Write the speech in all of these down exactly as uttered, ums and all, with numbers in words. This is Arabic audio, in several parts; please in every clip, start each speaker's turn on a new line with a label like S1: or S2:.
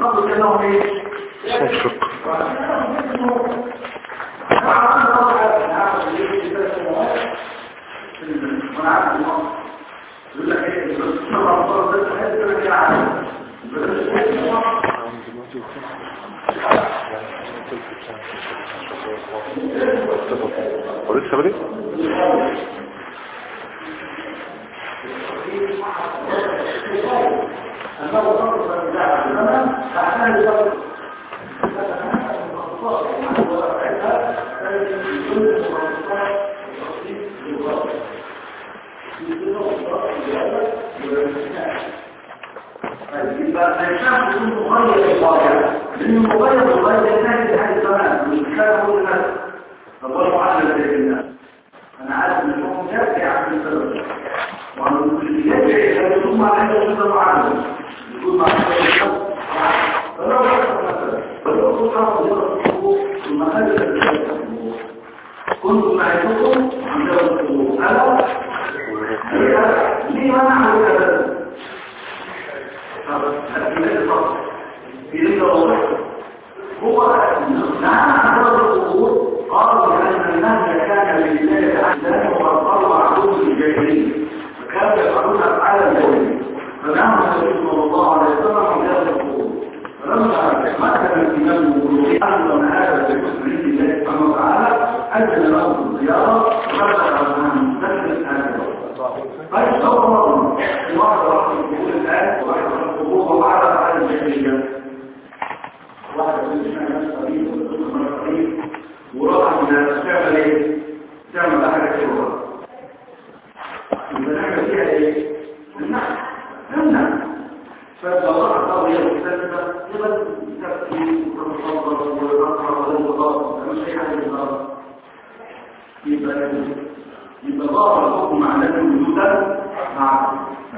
S1: برضه كانوا ايه
S2: صفق ولسه بدي
S1: أنا عارف إن هم يرجع من السبب وعن يرجع يقول ما عنده شيء معين يقول ما عنده شيء فلو مثلا فلو صار يقول ثم هذا كنت معكم عندما تقولوا أنا ليه ما نعمل هذا هو نعم هذا الأمور قالوا بأن النهي كان لله عزام وأرضاه عدو الجاهلين فكانوا يفعلون أفعال الجاهلين فنعم النبي صلى الله عليه وسلم عن هذا الأمور فلما مكن الإمام المغلوبي أعلم هذا بكفر الله سبحانه وتعالى أجل له الزيارة وفتح عنه مستشفى هذا طيب صوروا في واحد راح يقول الآن وواحد راح يقول وعلى أفعال الجاهلية واحد يقول الناس قريب ويقول قريب وراح تعمل ايه؟ تعمل حاجه كده الحاجه فيها ايه؟ النحو النحو فالله قضيه مختلفه يبقى تفكير وتفضل والاقرب والمضاد مش اي حاجه بالظبط يبقى يبقى ظاهر الحكم معناه وجودا مع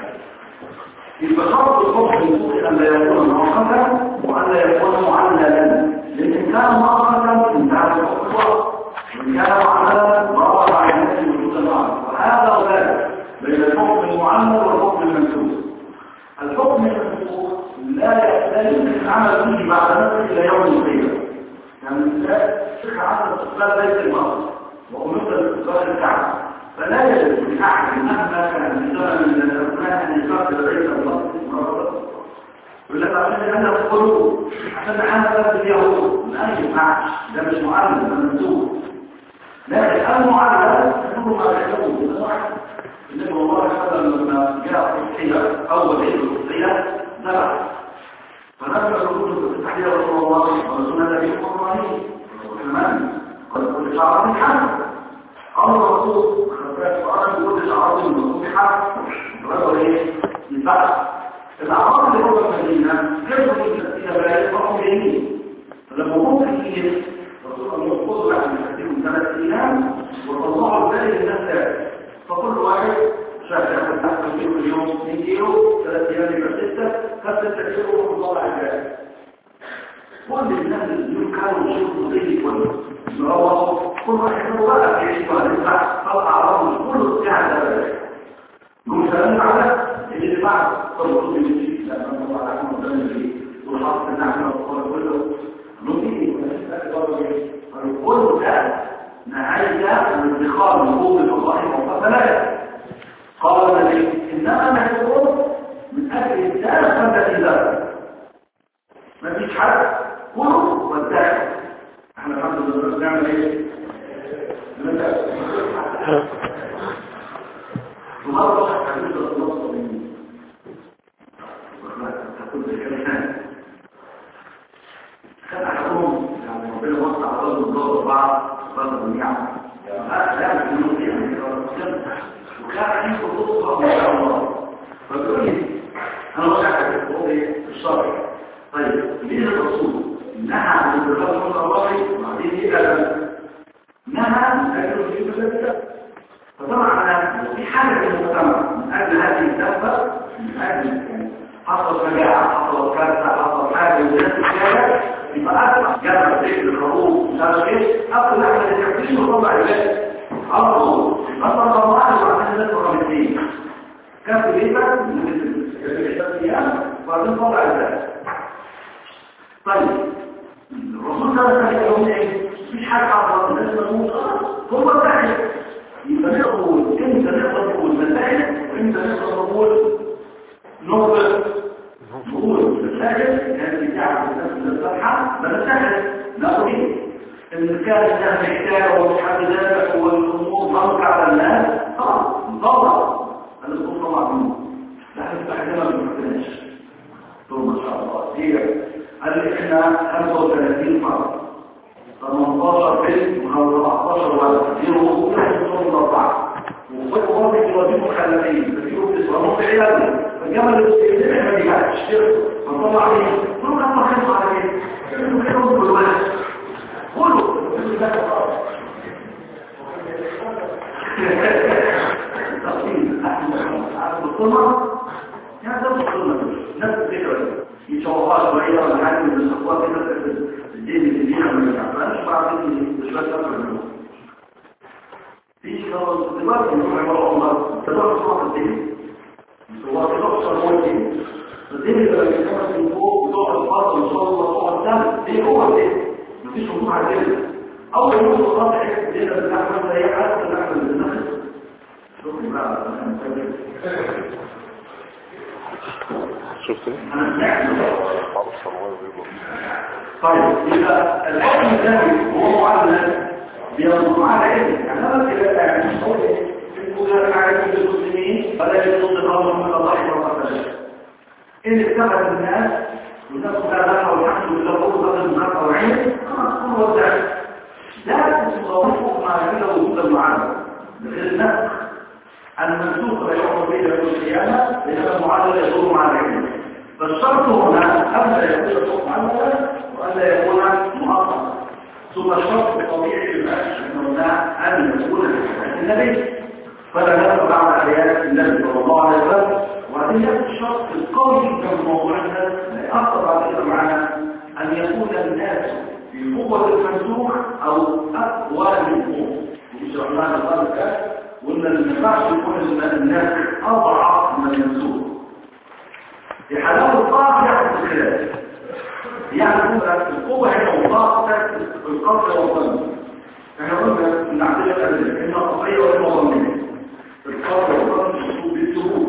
S1: يبقى شرط الحكم يقول ان لا يكون معقدا وان لا يكون معللا لأن كان مؤقتا انتهى الحكم وإن كان معللا ضرب على الناس وجود المعنى وهذا وذلك بين الحكم المعلل والحكم المنسوخ. الحكم المنسوخ لا يمكن العمل به بعد نفسه إلى يوم القيامة. يعني الشيخ عبد استقبال بيت المقدس وأمرت باستقبال الكعبة فلا يجوز لأحد مهما كان من زمن من الأزمان أن يقاتل بيت المقدس يقول لك عشان انا القلوب عشان انا بس اليهود ما ينفعش ده مش معلم ده منسوخ لكن المعلم يقول ما يحتوي النبي الله عليه وسلم لما جاء الصحية اول عيد الصحية زرع فنزل الرسول في التحلية رسول الله ورسول النبي القرآني وكمان قد كل شعر من حد قال الرسول خبرت سؤال كل شعر من حد رجل ايه ينفع الأعراض اللي هو المدينة كيف يستطيع بلايين فهم جايين فلما هم كثير رسول الله يقول لك أن يستطيعوا ثلاث أيام وطلعوا البالي للناس ثلاث فكل واحد شاف يأخذ نفسه كيلو في اليوم اثنين كيلو ثلاث أيام يبقى ستة فستة كيلو وطلع البالي كل الناس اللي كانوا يشوفوا زي كله يروحوا كل واحد يقول بقى في عيش وهنفع طلع أعراضه كله الساعة ده هم سلام على اللي بعد طلعوا من الجيل لأنه الله عليكم وسلم الجيل والحق النعمة والقرى كله نميه ونسأل الله فالقول ده نهاية من اتخاذ نقوم الله موقف لا قال النبي إنما نحكم من أجل الدار فبدأ ذلك ما فيش حد كله والدار احنا الحمد لله بنعمل ايه؟ ومرة حديث رسول الله صلى الله عليه وسلم تقول بالكلمات كان أحدهم يعني ربنا وسع على رجل الله وبعض رجل النعمة لا لا يكونون يعني وكان عنده خطوة ما شاء الله فبيقول لي أنا وسعت في الشرع طيب ليه الرسول نهى عن الرسول صلى الله عليه وسلم وبعدين ايه قال نهى لكنه في مثل فطبعا انا في حاجه في المجتمع من اجل هذه الدفه من اجل حصل مجاعه حصل كارثه حصل حاجه والناس تتكلم يبقى اسمع جاب ذكر الخروج مش عارف ايه اقول احنا اللي تكفيش وطلع الباقي على طول اصلا طلعت وعشان الناس رغبتين كف بيتك من ثلاث ايام وبعدين طلع الباقي طيب الرسول صلى الله عليه وسلم ايه؟ مفيش حاجه عبر الناس مفهوم هو الداعي. يبقى نقول امتى نقدر نقول مساجد وامتى نقدر نقول نقدر نقول مساجد كانت بتاعت الناس اللي بتضحى مساجد نقول ايه؟ ان كان الناس محتاجه ومحد ذلك والامور ضغط على الناس خلاص ضغط الاسلوب طبعا منه لكن استخدمها ما بنحتاجش ثم ان شاء الله هي قال لي احنا خمسة وثلاثين فرد ثمانية عشر بنت وأربعتاشر ولد في رؤوس من أربعة وفوق واحد يوديه مخلفين في رؤوس ونص عيال فالجمل اللي ما بيجيش فطلع عليه كلهم كانوا خمسة على كده كانوا كانوا كل واحد كله تقسيم أحد الصنع يعني ده الصنع نفس الفكرة يتوقع شوية ولا حاجة من الأخوات كده الدين اللي فيها من الأعمال بعد مش بس أكثر منه في خلاص دلوقتي نروح عبارة الله تدور صوت الدين هو تدور صوت الدين الدين اللي بيتكلم من فوق وتقعد الفاضل إن شاء الله تقعد تعمل دين هو الدين مفيش وقوع على الدين أول يوم الخاطئ الدين اللي بتعمل زي حاجة اللي بتعمل بالنفس شوفي بقى
S2: شفت
S1: أنا سمعت طيب يبقى الحكم الثاني هو معلم بينظم على علم يعني انا كده يعني هو يقول على المسلمين فلا يصد الامر من الله وبركاته ان اتخذ الناس والناس كلها والحمد لله فرصه المنافع والعلم خلاص هو ده لا تصوروا مع كده وجود المعلم غير النفس المنسوخ لا يعمل به يوم القيامه لان المعلم يدور مع العلم فالشرط هنا ألا يكون الحكم عملا وألا يكون مؤقتا ثم الشرط الطبيعي للأشهر أن يكون النبي فلا نفع بعد آيات النبي صلى الله عليه وسلم وهذه نفس الشرط القوي في موضوعنا لا يأثر على كده معنا أن يكون الناس في قوة المنسوخ أو أقوى منه يشرح لنا ذلك وأن المنفعش يكون الناس أضعف من المنسوخ في حالات الطاقة يحدث الخلاف يعني القوة هنا والطاقة في القصر والظن احنا قلنا ان عندنا الأدلة إما قطعية وإما ظنية القصر والظن الشروط بالثبوت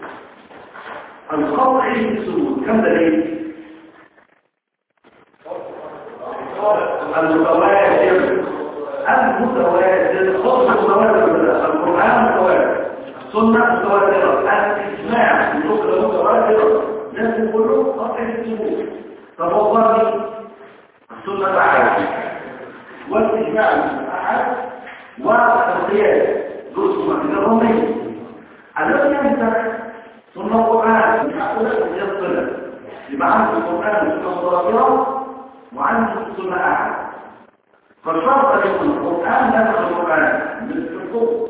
S1: القطعي بالثبوت كم دليل؟ المتواتر المتواتر القصر متواتر القرآن متواتر سنة متواترة الإجماع بشكل متواترة لازم كله قطع الثبوت تفضلني السنة الأحد والإجماع الأحد والقياس جزء من الرمي الذي ينتهي سنة القرآن يحصل يصل يبقى عنده القرآن سنة متواترة وعنده سنة أحد فالشرط أن يكون القرآن نفس القرآن مثل القرآن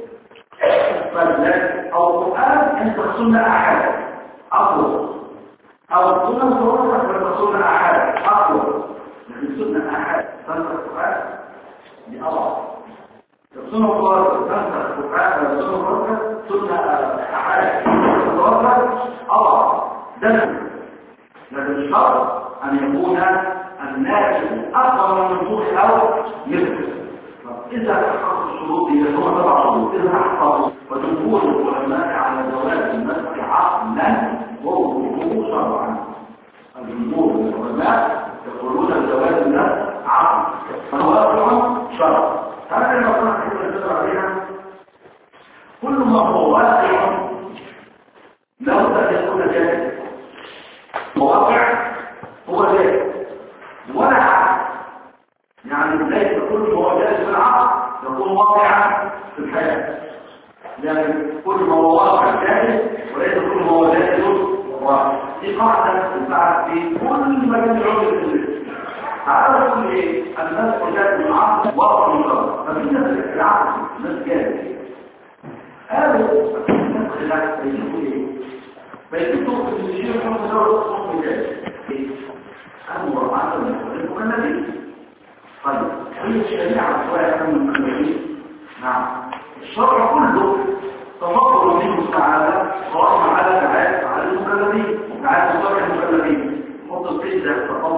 S1: أو القرآن أن تحصلنا أحد أقوى أو السنة متوسط أن تحصلنا أحد أقوى لكن السنة أحد تنسى القرآن بأضعف السنة متوسط تنسى القرآن السنة متوسط سنة أحد متوسط أضعف ده لكن الشرط أن يكون الناس أقوى من المنسوخ أو مثل إذا تحقق الشروط هي هو تبع شروط إذا تحقق وجمهور العلماء على جواز المسك عقلا ووجوده شرعا الجمهور العلماء يقولون جواز المسك عقلا فهو شرع هذا المصنع كيف نقدر عليها كل ما هو واقع لابد أن يكون جاهز مواقع هو جاهز ولا عقل يعني ليس كل ما هو جاهز في العقل يكون واقعا في الحياة يعني كل ما هو واقع جاهز وليس كل ما هو جاهز واقع دي قاعدة تنفع في كل مجال العلم الإسلامي تعالى نقول ايه الناس جاهز في العقل واقع من الشرع ففي ناس في العقل ناس جاهز قالوا الناس خلاف بيجيبوا ايه بيجيبوا في الشيء الحمد لله والصوم جاهز أمر عدم المكملين طيب هي الشريعة شوية من المكملين نعم الشرع كله تفضل منه تعالى قائم على تعالى على المكلفين تعالى شرع المكلفين حط القيد ده تفضل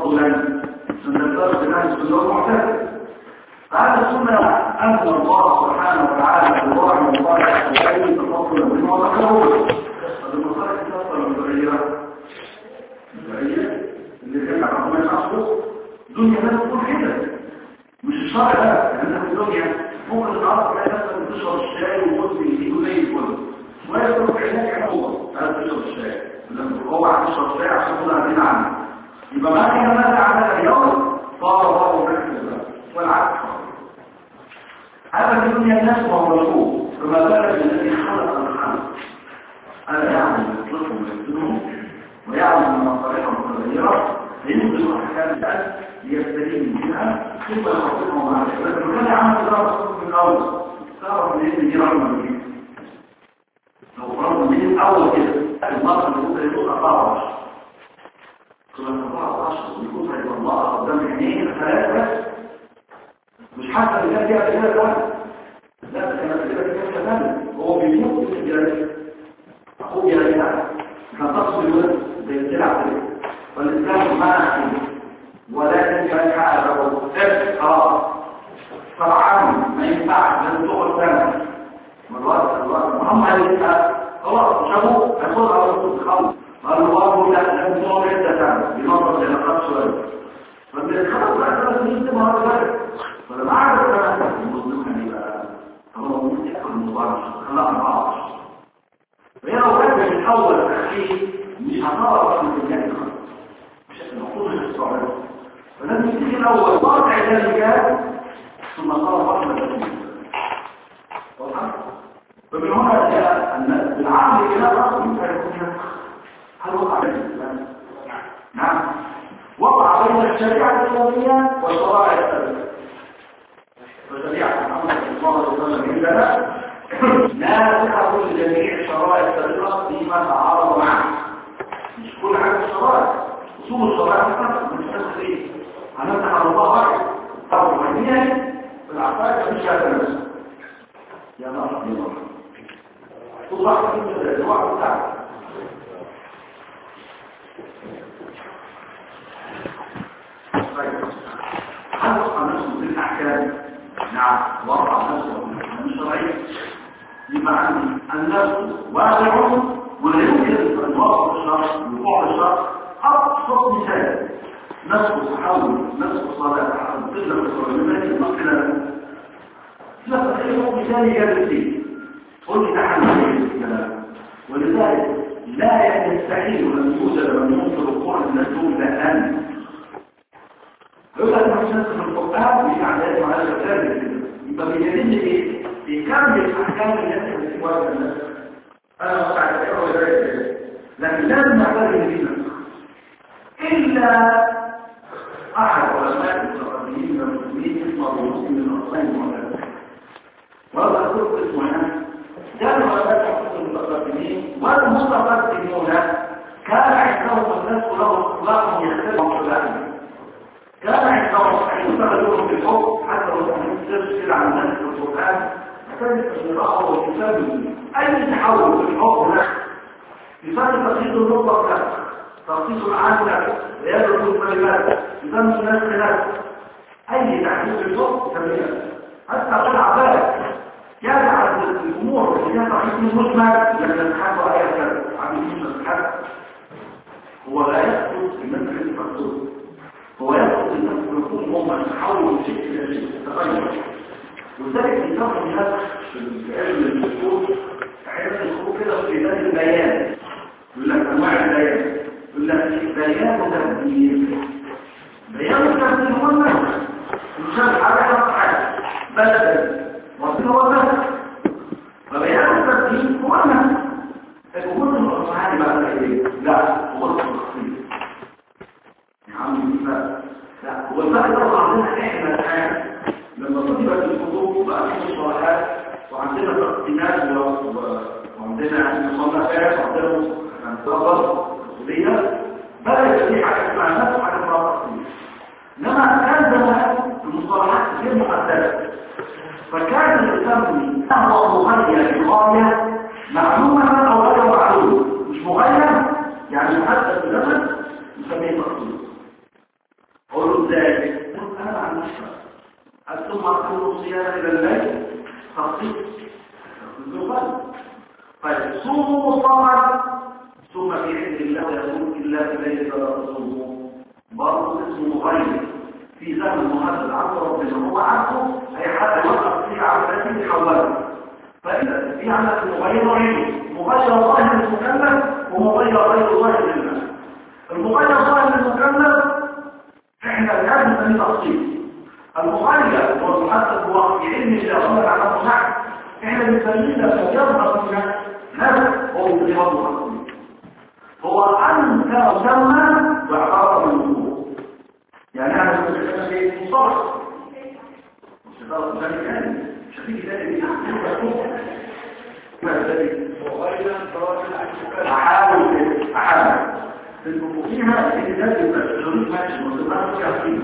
S1: تفضلا من الفرق بين اهل السنه والمعتزله. فاهل السنه انزل الله سبحانه وتعالى في الوحي المبارك الذي تفضل منه وتقربه. المصالح تفضل المتغيره المتغيره اللي كان عندما يشخصوا الدنيا لازم تكون كده مش الشرع ده. يعني في الدنيا ممكن النهارده تلاقي نفسك بتشرب الشاي ومدمن فيه زي الفل شويه تروح علاج عموما انا بتشرب الشاي لما هو عم يشرب شاي عشان كده عارفين عنه يبقى ما كان ماذا عمل اليوم صار الله مركز والعكس. هذا في دنيا الناس وهو مشهور فما بالك الذي خلق الخلق انا يعلم يطلقهم ويكتبهم ويعلم مصالحهم متغيره لينزل احكام الان ليستلم منها ثم يحطهم على الشباب. وكان عمل دراسه في الاول تعرف ان دي رحمه منه لو فرضنا من الاول كده المرأة اللي ممكن يكون أربعة عشر كل أربعة عشر يكون هيبقى الله قدام عينين ثلاثة مش حتى اللي كان فيها كده ده لا ده كان كده كده كمان هو بيموت في الجرائم أخوه جرائم كان تصل الولد زي السلع كده والإسلام ما ولكن كان حقه ثبت خلاص طبعا ما ينفعش لازم تقعد سنة والوقت الوقت محمد يبقى خلاص شافوه هياخدها على طول خالص قالوا الله لا لازم تقعد عدة سنة بنظرة العلاقات شوية فبالخلاص بقى ثلاث سنين تبقى هذا ذلك فلما عاد الثلاثة المسلمين يبقى هو ممكن يأكل المضارش خلقنا بعض فهي لو كانت من الأول التحقيق مش هتعرف من الجنة مش المفروض الصعب فلازم تيجي الأول واقع ذلك ثم صار رحمة فمن هنا جاء أن العقل إلى رأس يمكن يكون هل وقع بين الإسلام؟ نعم وقع بين الشريعة الإسلامية والشرائع الإسلامية. فشريعة محمد صلى الله عليه وسلم عندنا لا تحكم لجميع الشرائع السابقة فيما تعارض معه. مش كل حاجة الشرائع أصول الشرائع السابقة مش بس إيه؟ هنفتح على الله واحد أو معنية في العقائد مش هذا الناس. يا الله يا الله الله كده الوقت بتاعك هل وقع نفسه في الأحكام؟ نعم وقع نفسه في الأحكام الشرعية يبقى عندي النفس واقع ولا يمكن أن يوقع الشرع يوقع الشرع أبسط مثال نفس تحول نفس صلاة تحول قلة الصلاة المقلة لا تخيل مثال جابتين قل لي نحن الكلام ولذلك لا يستحيل أن يوجد من ينكر وقوع المسلوب الآن يقول لك مش نسخ القرآن مش عندنا على الكتاب يبقى بيجنن ايه؟ بيكمل أحكام الناس اللي في وجه الناس أنا مش عارف ايه هو ذلك لكن لازم نحتاج لدينا إلا أحد علماء المتقدمين من المسلمين اسمه أبو مسلم من أصلين المعتزلة وهذا كتب اسمه هنا كانوا علماء المتقدمين والمتقدمون كان عندهم الناس لهم اطلاق يختلفوا في العلم كان عندهم يستغلون في الحكم حتى لو كان يستفسر عن الناس في القرآن كان يستغلقه ويسبب أي تحول في الحكم له يسمى تخصيص المطلق له تخصيص العام له رياضة الكلمات يسمى الناس له أي تحديد في الحكم يسمى حتى غير عباد يجعل الأمور اللي هي تحديد المجمل لما نتحدث عليها كذا عاملين نتحدث هو لا يقصد الناس اللي تفكروا هو يقصد الناس يكون هم يتحولوا من شيء الى شيء تغير وذلك يسمى الناس في علم الدكتور احيانا يدخلوا كده في ميدان البيان يقول لك انواع البيان يقول لك بيان وتبديل بيان وتبديل هو الناس مش حاجه حاجه بلد وصل هو الناس فبيان وتبديل هو الناس الامور المصلحه بقى ايه لا هو التخصيص يا عم لا هو الفرق طبعا عندنا احنا الان لما كتبت الكتب بقى في مصطلحات وعندنا تقسيمات وعندنا مصنفات وعندنا انتظار تقليديه بدا يبقى في حاجه اسمها نفس حاجه اسمها تقسيم انما كان زمان المصطلحات غير محدده فكان يسمي هو مغير لغايه معلومه او غير معلومه مش مغير يعني محدد بزمن نسميه تقسيم قولوا ازاي؟ انا ما عنديش ثم اقول الصيام الى الليل تخصيص طيب صوموا طبعا ثم في علم الله يقول الا في ليله لا تصوموا برضه اسمه غير في زمن محدد عند ربنا هو عارفه هيحدد وقت فيه عمليات يحولها فاذا في عندك مغيرين مغير ظاهر المكلف ومغير غير ظاهر للناس المغير ظاهر المكلف احنا الان بنسميه تخصيص المغير والمحدد هو في علم الله غير على الصحه احنا بنسميه لما يظهر فينا هذا هو انضباط الحكم هو انت مسمى باعتبار الوضوء يعني انا مش بتكلم في مصطلح مش هتعرف ثاني ثاني مش هتيجي ثاني دي ما ذلك مغيرا تراجع احاول احاول فيها ان ذلك التشريط ماشي وصلنا فيها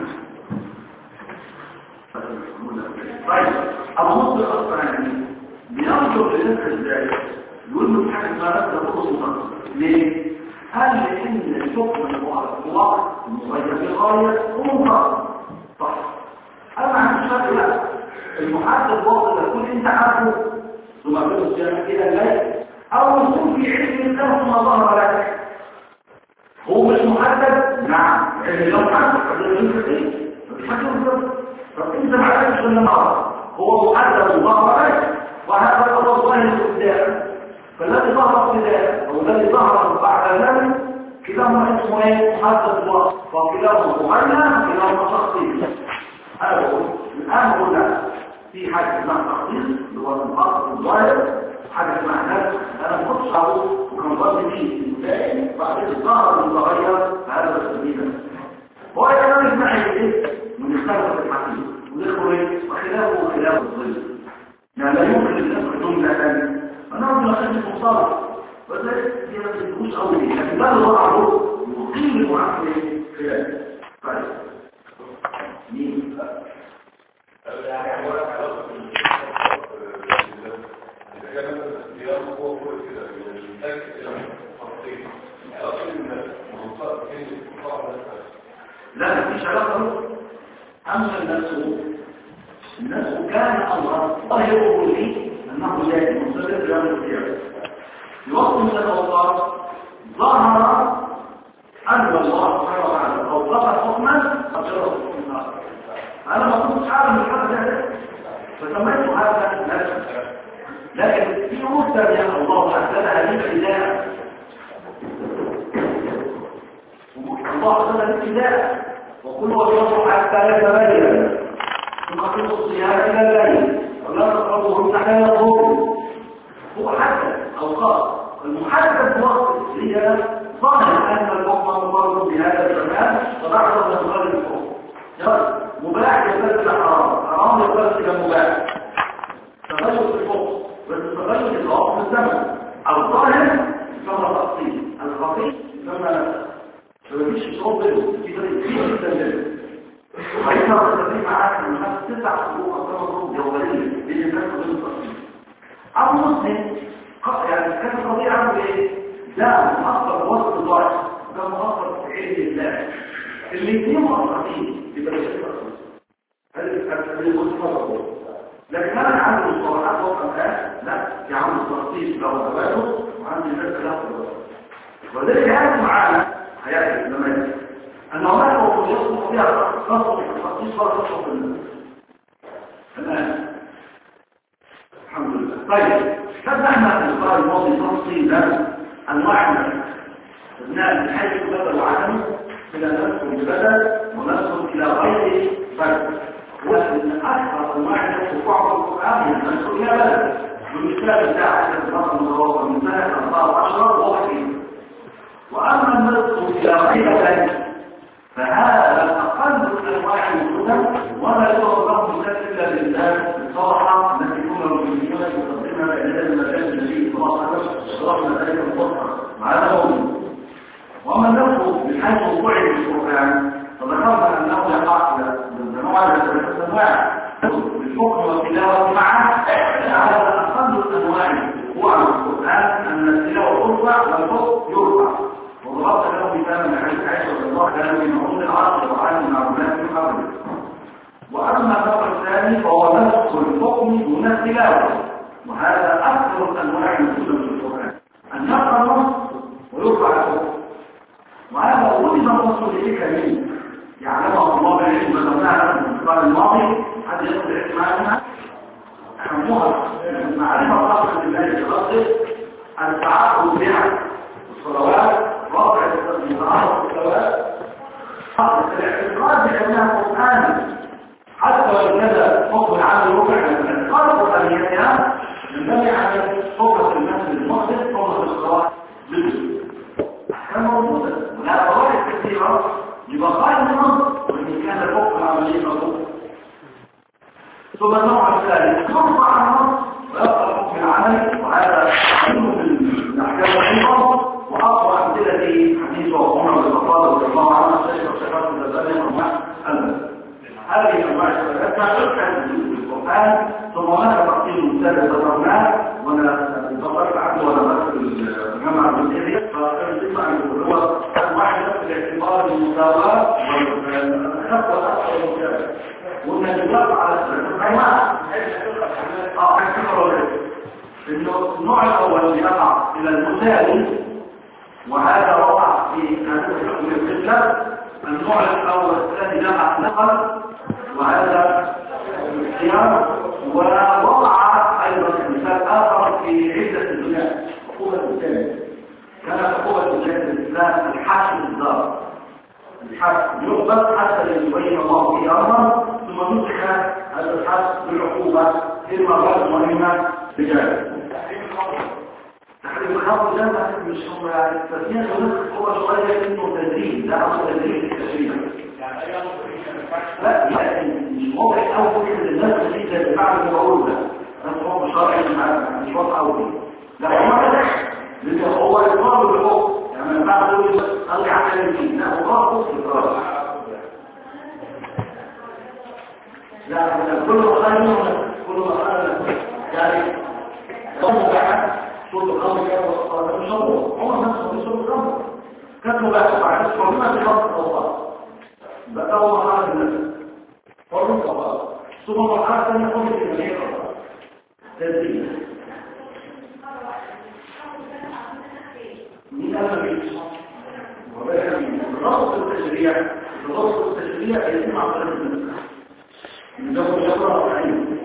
S1: طيب النص الاصلي بينظر لذلك ازاي يقول له حاجه ما نقدر نوصل ليه هل ان الحكم المؤقت المغير بغايه هو مطلق صح انا ما عنديش فرق لا المحدد وقت يكون انت عارفه ثم تقول الصيام الى الليل او يكون في علم الله ثم ظهر لك هو مش محدد نعم لكن لو محدد فده ايه مفيش حاجه بالظبط طب انت ما عرفتش ولا ما هو محدد وظهر لك وهذا الأمر ظاهر قدام فالذي ظهر ابتداء او الذي ظهر بعد ذلك كلاهما اسمه ايه محدد الله وكلاهما مغنى كلاهما تخصيص هذا هو الان هنا في حاجه اسمها تخصيص اللي هو المحدد الظاهر حاجه اسمها نفس انا ما كنتش اعرفه وكان ظني فيه ازاي بعدين ظهر المتغير هذا السبيل هو كمان اسمها ايه من اختلاف الحقيقه ودخل وخلافه خلاف الظل يعني لا يمكن ان يكون ثاني انا ارجو ان المصطلح وذلك دي ما تدوش قوي لكن ده اللي وضعه يقيم المعامله خلاف طيب مين يعني هو علاقه اذا كان الاختيار هو هو كده يحتاج الى تفصيل علاقه المنطقه بين القطاع لا مفيش علاقه اما الناس الناس كان الله ظاهره لي انه لا مستقر بهذا الاختيار في وقت من الاوقات ظهر ان الله سبحانه وتعالى اوقف حكما اجره النار انا ما كنتش عارف الحد ده فسميته هذا نفسه لكن في امور ثانيه الله حددها لي ابتداء الله حددها لي ابتداء وكل وجهه حتى يتبين ثم تقول الصيام الى الليل ولا تقربهم حتى يطهروا هو حدد اوقات المحدد وقت هي ظاهر ان الحكم مضر بهذا الزمان وبعد الاخبار الحكم مباح يبدل حرام حرام يبدل مباح تغير في الحكم بس تغير في الوقت الزمن الظاهر كما تفصيل الخفي كما مفيش شروط في طريق جدا وهيظهر التدريب معاك من خمس تسع شهور او ثمان شهور جوهريه بين الناس وبين التصميم. ابو مسلم يعني كانت القضيه عنده ايه؟ ده مؤثر وسط الظاهر ده مؤثر في علم الله الاثنين مؤثرين يبقى ده التصميم. هذه المصطلحات لكن انا عندي مصطلحات وقت لا في عندي التخصيص له تبادل وعندي الناس له تبادل وذلك هذا معانا هياتي لما يجي أن هناك وقويات مخبئة خاصة بالتخصيص ولا خاصة بالناس الآن الحمد لله طيب فتحنا في الإصدار الماضي تفصيلا أنواع الناس قلنا من حيث بدل وعدمه إلى ندخل ببدل وندخل إلى غير بدل وأن أكثر أنواع الناس وقوع القرآن هي ندخل إلى بدل بالمثال بتاع الرقم المضاوى من سنة أربعة عشر وحيد وأما الندخل إلى غير بدل فهذا أقل أنواع الهدى ولا يتوقف مثال إلا بالله الصراحة التي يكون المسلمين يقدمها لإعداد المجال النبي صلى الله عليه وسلم ورحمة ذلك الفرقة مع الأمم وأما النفس من حيث وقوعه في القرآن فذكرنا أنه يقع من أنواع ثلاثة أنواع بالحكم والتلاوة معا هذا أقل الأنواع وقوعا في القرآن أن التلاوة ترفع والحكم يرفع وضربت له مثالا من حديث عائشة رضي الله عنها من عمر العاصر وعن معلومات حرف. وأما النوع الثاني فهو نسخ الحكم دون التلاوة، وهذا أكثر أنواع النسخ في القرآن، أن يقرأ النص ويرفع الحكم. وهذا وجد النص لحكم يعلمه الله بالعلم وزمناها في الانتقال الماضي حتى يصل احتمالنا أهمها معرفة خاصة بالله بقصد التعاقد بها الصلوات رافع المتعاقد بالصلوات الاعتقاد بأنها قرآن حتى وإن كان حكم العام ربع من الاعتقاد قرآنيتها ينبغي على فوقة المسجد المقدس فوقة الصلاة بالجزء أحكام موجودة ولا فوائد كثيرة لبقاء النص وإن كان الحكم العملي مطلوب. ثم النوع الثالث يرفع النص ويبقى الحكم العملي، وهذا منه من الاحكام العظمى واقوى امثله حديث عمر بن الخطاب رضي الله عنه الشيخ والشيخات المتبادله انواع البلد. هذه الانواع الثلاثه تذكر في القران، ثم هناك تقسيم ثالث ذكرناه وانا ذكرت عنه وانا بس الجامعه الجزائريه، فالجمع هو انواع نفس الاعتبار بالمساواه والاخف والاكثر المساواه والنجوات على السنة. اه انه النوع الاول يقع الى المساوي وهذا وقع في هذا الحكم القبلة. النوع الاول الثاني يقع نقل وهذا الاختيار. ووقع ايضا مثال اخر في عدة البلاد عقوبة الثاني كانت عقوبة الجهاد الاسلام الحشد الدار الحد يقبل حتى يبين الله فيه امرا ثم نسخ هذا الحد بالعقوبه في مرات مهمه بجانب تحريم الخمر. ده مش هم يعني التسميه النسخ هو شويه انه تدريب، لا هو تدريب التشريع لا يعني مش واضح قوي فكره النسخ دي زي بتاع المقول ده بس هو مش شرعي مش واضح قوي. لا هو ده لان هو اقرار بالحكم يعني لما بعد يقول ارجع على الدين لا هو اقرار اقرار لا كل مخالف كل مخالف يعني قوم بعد صوت الخمر كان مش هو هو نفسه مش صوت الخمر كان بقى بعد الصوره في خط الصوت بقى هو مخالف الناس فرق الصوت ثم مخالف ثاني يقول في المية تدريب من أمامي ربط التشريع ربط التشريع يتم عن طريق النسخ من جبر جبر العين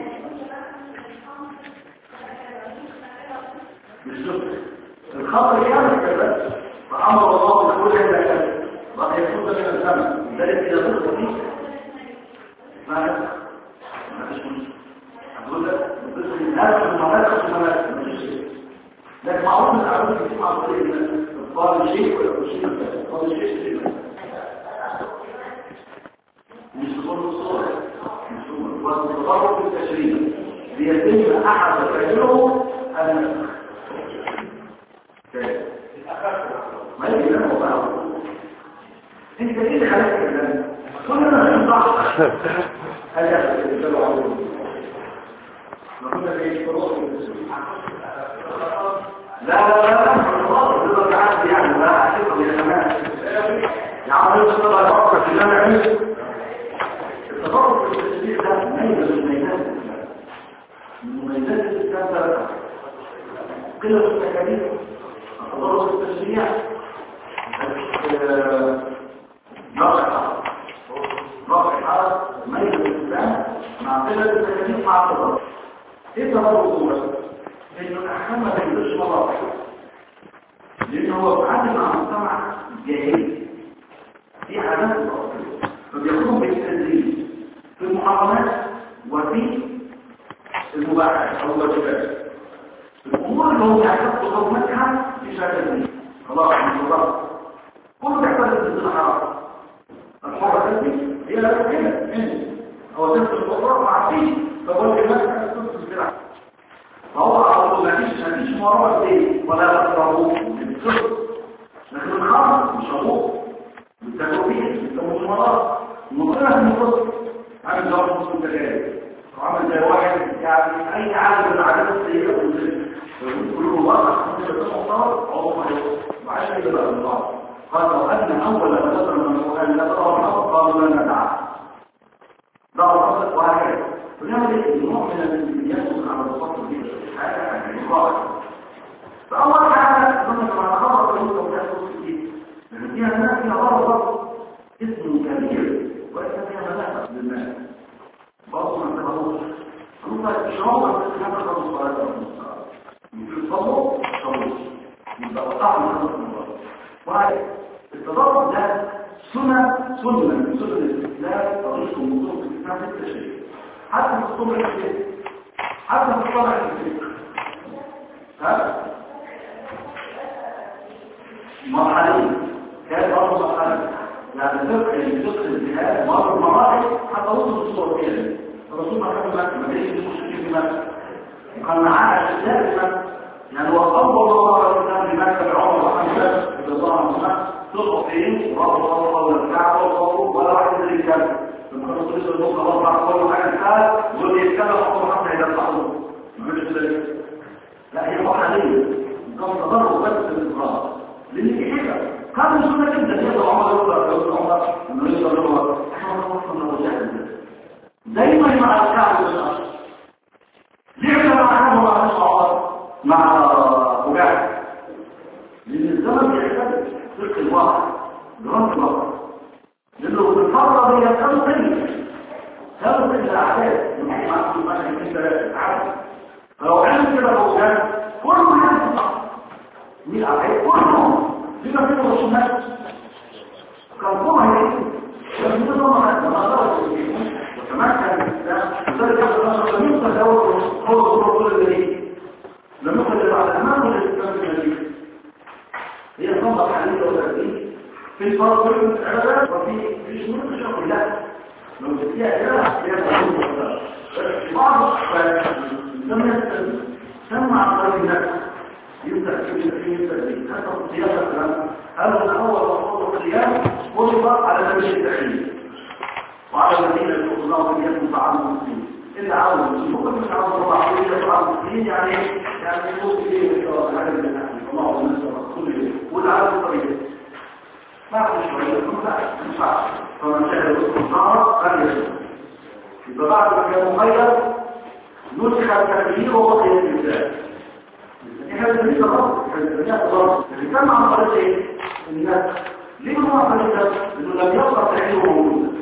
S1: بالشكل الخطر يعمل كذا فأمر الله بكل هذا كذا بقى يكون من الزمن ذلك إذا ضغط فيه ما نسخ ما فيش مشكلة أقول لك بس من هذا الممارسة الممارسة ما فيش شيء لكن معروف ان العروض بتسمع عن طريق الضال شيء ولا شيء الضال شيء شيء مش ضمن الصور مش ضمن والتضرر في التشريع بيتم احد فاعله النسخ ما يجي لنا بقى انت ايه اللي خلاك كده كلنا مش صح هل يحصل عروض ما كنا في فروق لا لا لا الله يقدر يعدي يعني لا احسن يا جماعه يا عم الصلاه يفكر في اللي انا التطرف في التشريع ده ميزه من ميزات من ميزات الاسلام ثلاثه قله التكاليف التطرف في التشريع رفع رفع حرج ميزه الاسلام مع قله التكاليف مع التطرف. ايه التطرف هو انه الاحكام ما تنزلش مره واحده لانه هو بيتعامل مع مجتمع جاهلي في عادات اصليه فبيقوم بالتدريب في المحرمات وفي المباحات او الواجبات الامور اللي هو بيعتقد حرمتها في شكل دي خلاص مش خلاص كله بيحتاج تنزل حرام الحرة دي هي لا كده هو تنزل القرآن مع فيه فقول الناس تنزل الزراعه فهو أقول مفيش مفيش مرابط ليه ولا تقربوه بالصدق لكن الخمر مش أبوه بالتكوفير مش مرابط المطلع من الصدق عامل جواب مصر التجارب وعامل زي واحد يعني أي عالم من العادات السيئة ويقول كله واضح مش يتصل صار عضو ما يتصل وعشان يبقى الله قال لو أن أول ما تصل من القرآن لا ترى الحق قالوا لنا تعالى ضغط الصدر وهكذا. ونعمل ايه؟ نوع من اليسر على الصدر دي حاجه يعني قاعده. فاول حاجه لما تتخبط انت وتاخد كتير لان فيها ناس فيها برضه اسم كبير وإن فيها منافع للناس برضه ما تبقوش ثم الشعور تتحدث عن الصلاة يمكن الصلاة شعور يبقى وقع من هذا المرض وعلي التضرب ده سنة سنة من سنة الإسلام طريق ومطلوب في الإسلام في التشريع حتى في الصبح الفكر حتى في الصبح الفكر ها؟ مرحلين كانت برضه مرحلين يعني الفقه الفقه الجهاد مر مراحل حتى وصل الصور كده الرسول ما كان مكة ما كانش المشركين في مكة وكان معاه اشياء في مكة يعني هو اول الله عليه وسلم في مكة بعمر وحمزة رضي الله عنهما طلعوا فين ورفضوا الله الكعبة وصوروا ولا واحد من الرجال لما كان الرسول يقول لهم خلاص بعد كل حاجة الحال يقول لي يتكلم عمر وحمزة يدفعوا ما عملش ذلك لا هي مرحلية كان تضرب بس في الإصرار لأن دي حاجة كان سنة جدا يقدر عمر يقدر يقدر عمر انه يقدر يقدر احنا نوصل لوجهة زي ما مع الكعب والأرض ليه مع عمر مع الصعود مع وجهة لأن الزمن يحتاج صدق الواقع دراسة الواقع لأنه بالفرة هي تنقل تنقل الأعداد يمكن مع كل ما يمكن ثلاثة عدد فلو علم كده وجهة كل ما ينفع مين الأعداد كلهم لما كده الرسومات كان قوة هيك كان يتضمن حتى ما ضرب وكمان كان الإسلام وذلك يحصل لم يقل أول حوض الرسول الجديد لم يقل بعد أمام الإسلام الجديد هي صنبة حديثة وثلاثين في الفرق بين العبادات وفي في شروط الشرع لا لو تسيها إله هي الرسول بعض لم يسمع عن طريق النفس يبدأ في التدريب حتى الصياغة الكلام هذا من أول وصول القيام فرض على سبيل التحليل وعلى الذين يقولون في اليد متعامل المسلمين إلا عاوز المسلمين ممكن مش عاوز الله عقلية متعامل المسلمين يعني يعني يقول في إيه هذا التحليل الله ونسأل كل شيء واللي عاوز الطريقة ما عندش شوية لا مش عارف فمن شاء يوصل النار قال يسوع يبقى بعد ما كان مخير نسخ التحليل وبقي الإنسان احنا بنسميه الرب احنا بنسميه الرب بنتكلم عن طريقه ايه الناس ليه بنقول عن طريقه ده انه لم يبقى تعليمه موجود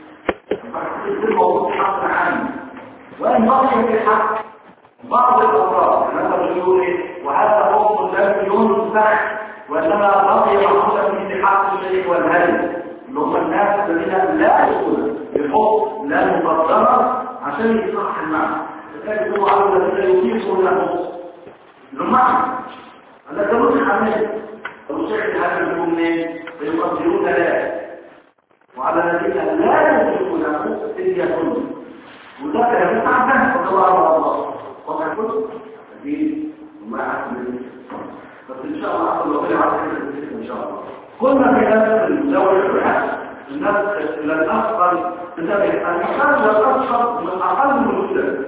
S1: فكل موضوع حق عام وان بقي في الحق بعض الامراض مثلا بيقول ايه وهذا حكم لم ينسخ وانما بقي محمولا في حق الشيء والهدي اللي هم الناس الذين لا يقولون الحكم لا مقدمه عشان يصح المعنى لكن هو على الذين يطيقون له المعنى أنا كنت حمل الرسول هذا يقول منين فيقدرون لا وعلى الذين لا يدركون له سيئة وده كلام تعبان الله على الله وما كنت دين وما أحمل بس إن شاء الله أحمل وقل على كده إن شاء الله كنا في هذا الزوج الحس الناس الأفضل تتابع المحل والأفضل من أقل من الوجود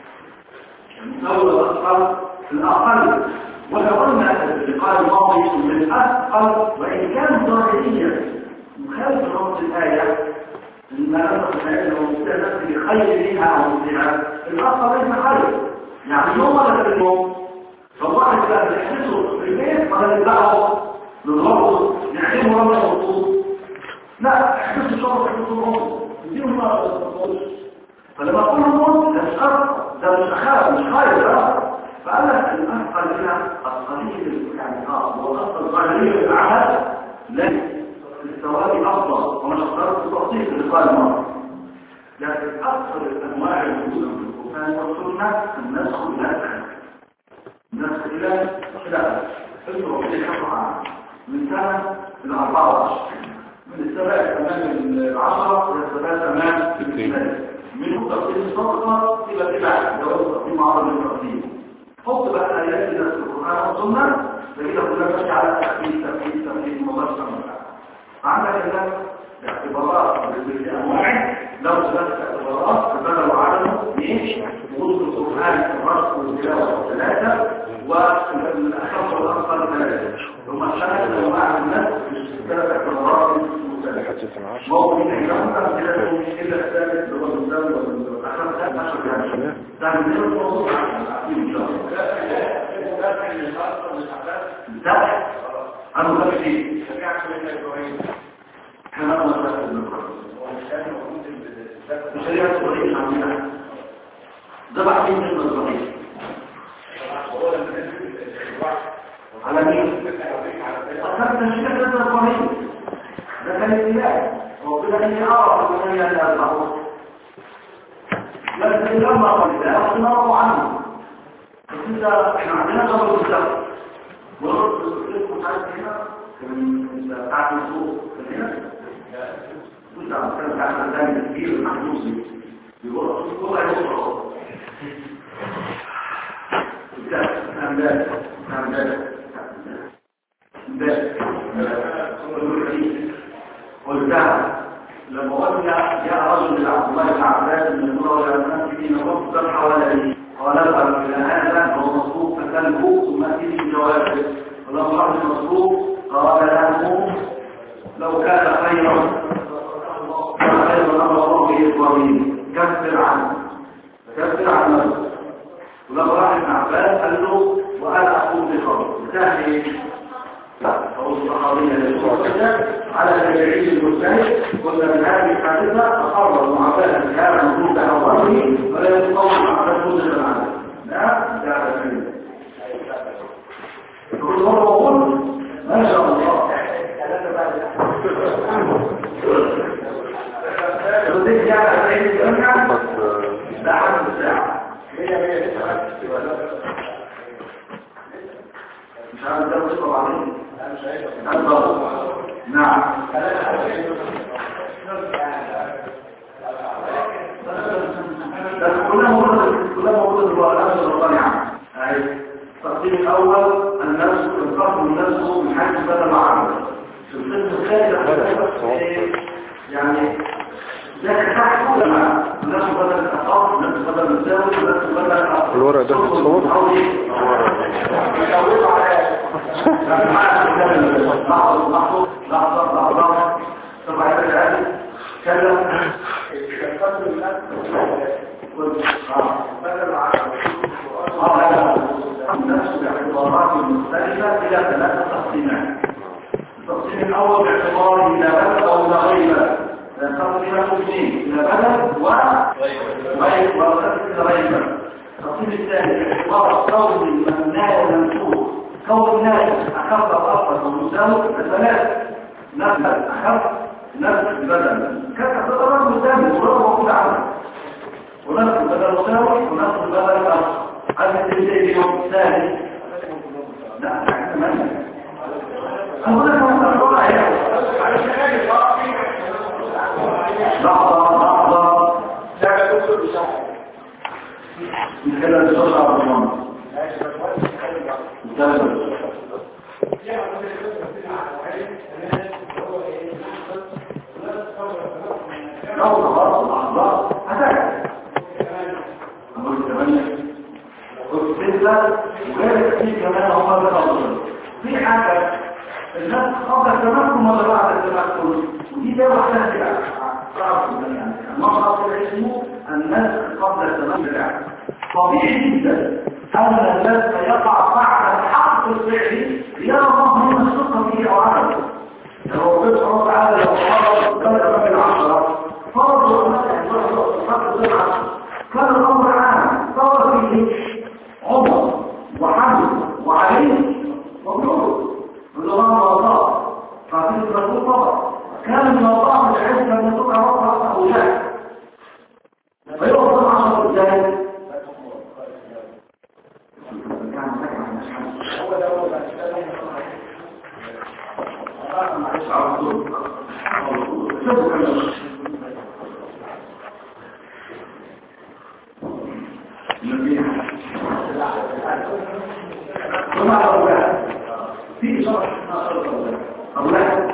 S1: الزوج الأفضل الأقل ولو قلنا اللقاء الماضي من الأثقل وإن كان ظاهريا مخالف لنص الآية لما نص الآية لو مستهدف بخير منها أو مثلها الأثقل ليس خير يعني يوم ولا في اليوم فالله يبقى بيحسسه في البيت ولا يبدأه نضربه نعلمه رمي الخطوط لا احسسه شرط يحسسه الرمي يديهم ما تقولش فلما أقول الرمي ده مش خير ده مش خير مش خير فقال لك الأثقل هنا القليل يعني اه والأثقل الظاهرية بالعمل لكن الثواب أفضل ومن أفضل التفصيل في اللقاء الماضي لكن أكثر الأنواع الموجودة في القرآن والسنة النسخ والنسخ النسخ إلى خلاف اذكروا في الحفظ من سنة إلى أربعة وعشرين من السبع أمام العشرة إلى السبع أمام الاثنين من تقسيم الصدقة إلى تبع جواز تقسيم عرض التقسيم حط بقى الآيات اللي في القرآن والسنة لكده كلها ماشية على التحديد تحديد تحديد مباشرة عندك الناس اعتبارات بالأنواع لو ثلاث اعتبارات فبدأ وعدمه اثنين وجود القرآن الرسل والتلاوة ثلاثة والأخف والأقل ثلاثة ثم الشهادة الأنواع الناس ثلاث اعتبارات مختلفة موضوع من الكلام ده إلا الثالث اللي هو ده من الموضوع ده انا ما فيش احنا ما نقدرش مش هي الطريق عندنا ده بعدين من الطريق على مين اكثر تشكيل هذا الطريق ده كان ابتلاء وكده اني اعرف ان هي الارض لكن لما قلت اصنعوا عنه كده احنا عندنا قبل الزمن ورد الصدق بتاعت هنا كان بتاعت الصوت هنا كنت عم كان بتاعت الثاني كبير المحدوثي بيقول الصوت كله هيوصل كده امبارح امبارح امبارح قلتها لما قلنا جاء رجل الى عبد الله بن عباس من المرة والأمام في نظام الصفحة ولا لي قال اذهب إلى هذا هو مصروف فكلبه ثم أتيني بجوابه ولما رأى المصروف قال له لو كان خيرا كان خيرا أمر الله إبراهيم كفر عنه كفر عنه ولما رأى ابن عباس قال له وأنا أقول بخير انتهى أو الصحابية على تجريد المجتهد قلنا من هذه الحادثة تقرر معبادا كان موجود أوله ولا يتطور معباد مجد عنه لا لا لا كل مرة أقول ما شاء الله تريد يعني أن يرجع لا حد الساعة مش عارف ده مش طبعا نعم كلها موجودة كلها موجودة الوالدات الرابعة التقسيم الأول النفس القسم النفس من حيث بدل معه في القسم الثاني يعني ذاك تحت لما النفس بدل الأقاط النفس بدل المساوي النفس بدل الأقاط
S2: الورق ده متصور
S1: لحظة لحظة لحظة لحظة طبعا يبقى العادي كلم كالقدر النفس باعتبارات مختلفة إلى ثلاثة تقسيمات التقسيم الأول باعتباره إلى بدل أو إلى غيبة تقسيمات اثنين إلى بدل وغيبة وغيبة التقسيم الثاني باعتبار كون المبنى المنصوب كون الناس أخف الأفضل والمساوي الثلاث نفس أخف نفس بدل كيف تضرب المساوي ولا موجود عنه ونفس بدل مساوي ونفس بدل أخف هذا التنسيق يوم الثاني لا كمان أقول لك أنا أقول لحظة لحظة لا تدخل بشرح نتكلم بسرعة عبد الله لو خلاص الأحضار هتاك أقول ثمانية قلت ستة وغير كثير كمان هم بتفضل في حاجة الناس قبل التمكن ولا بعد التمكن ودي ده وحدها كده تعرفوا يعني المصحف اللي اسمه الناس قبل التمكن طبيعي جدا أن الناس يقع بعد الحق الفعلي يرى الله من الثقة فيه أو عدم لو ربنا سبحانه وتعالى لو فرض ثلاثة من العشرة فرض كان الأمر عام صار فيه عمر وحمد وعلي وابنه والله وضاء فعطيه الرسول طبعا كان من وضاء العز لما تقع وضاء أبو جهل فيوصل عشر ازاي هو ده هو معلش على طول في شرح أولاد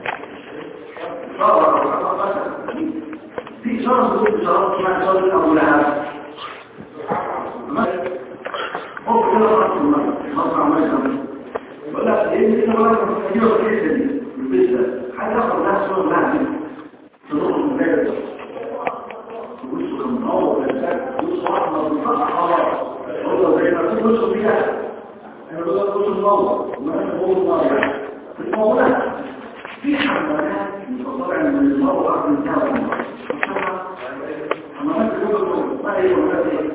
S1: في شرح ضد شرط ما شرط أولاد هو كده رأس المرة مصنع مجمع ولا يمكن أن يكون كثير كثير دي بالبسة حتى أخذ نفسه الله تنظر من ذلك ويسوك من أول ويسوك الموضوع الموضوع في حملات متطلع من الموضوع من جهة حملات اليوم ما هي ولا ايه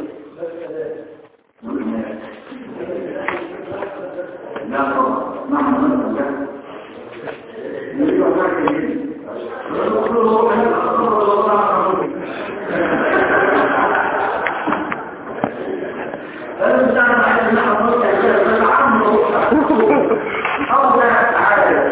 S1: لا ما حملات لا يريد ان أنا مش عارف أن أحضر أنا عمرو أو لا تعالى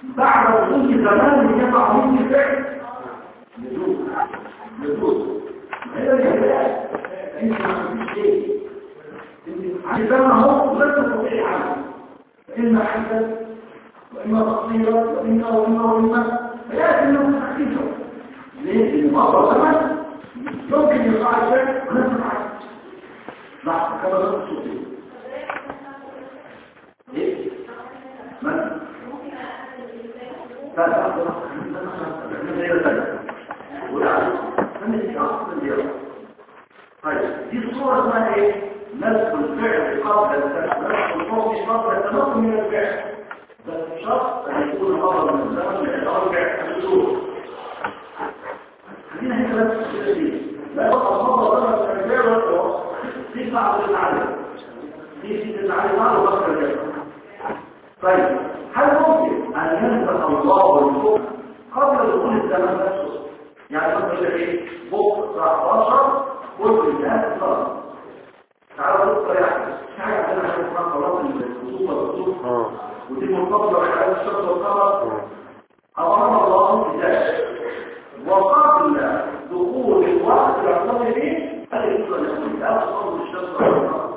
S1: بعد وجود زمان يقع منك فعل يجوز يجوز هذا الكلام انت ما فيش شيء انت عندما هو لا تستطيع عنه فإما حدث وإما تقصيرا وإما وإما وإما فيأتي منه تحقيقه ليه؟ لأن بعض زمن يمكن يقع الشيء ولا تفعل لا كما لا تصدق ايه؟ من؟ لا لا لا طيب دي الصورة اسمها ايه؟ نسخ الفعل قبل نسخ الفعل قبل التنقل من الفعل بس شرط ان يكون قبل من الزمن الاربع الشهور خلينا هنا بس الشيء لا يبقى الله ضرب الفعل في بعض العالم في في العالم على وقت الجبل طيب هل ممكن ان ينسخ الله الفعل قبل دخول الزمن نفسه يعني مثلا ايه بكره الساعه عشرة كل الناس صار تعالوا بكره يحدث حاجه عندنا اسمها خلاص الخصوصه والخصوص ودي مرتبطه بحالات الشمس والقمر امر الله بذلك وقبل دخول الوقت يعتبر به هل يكون يكون اصل الشمس والقمر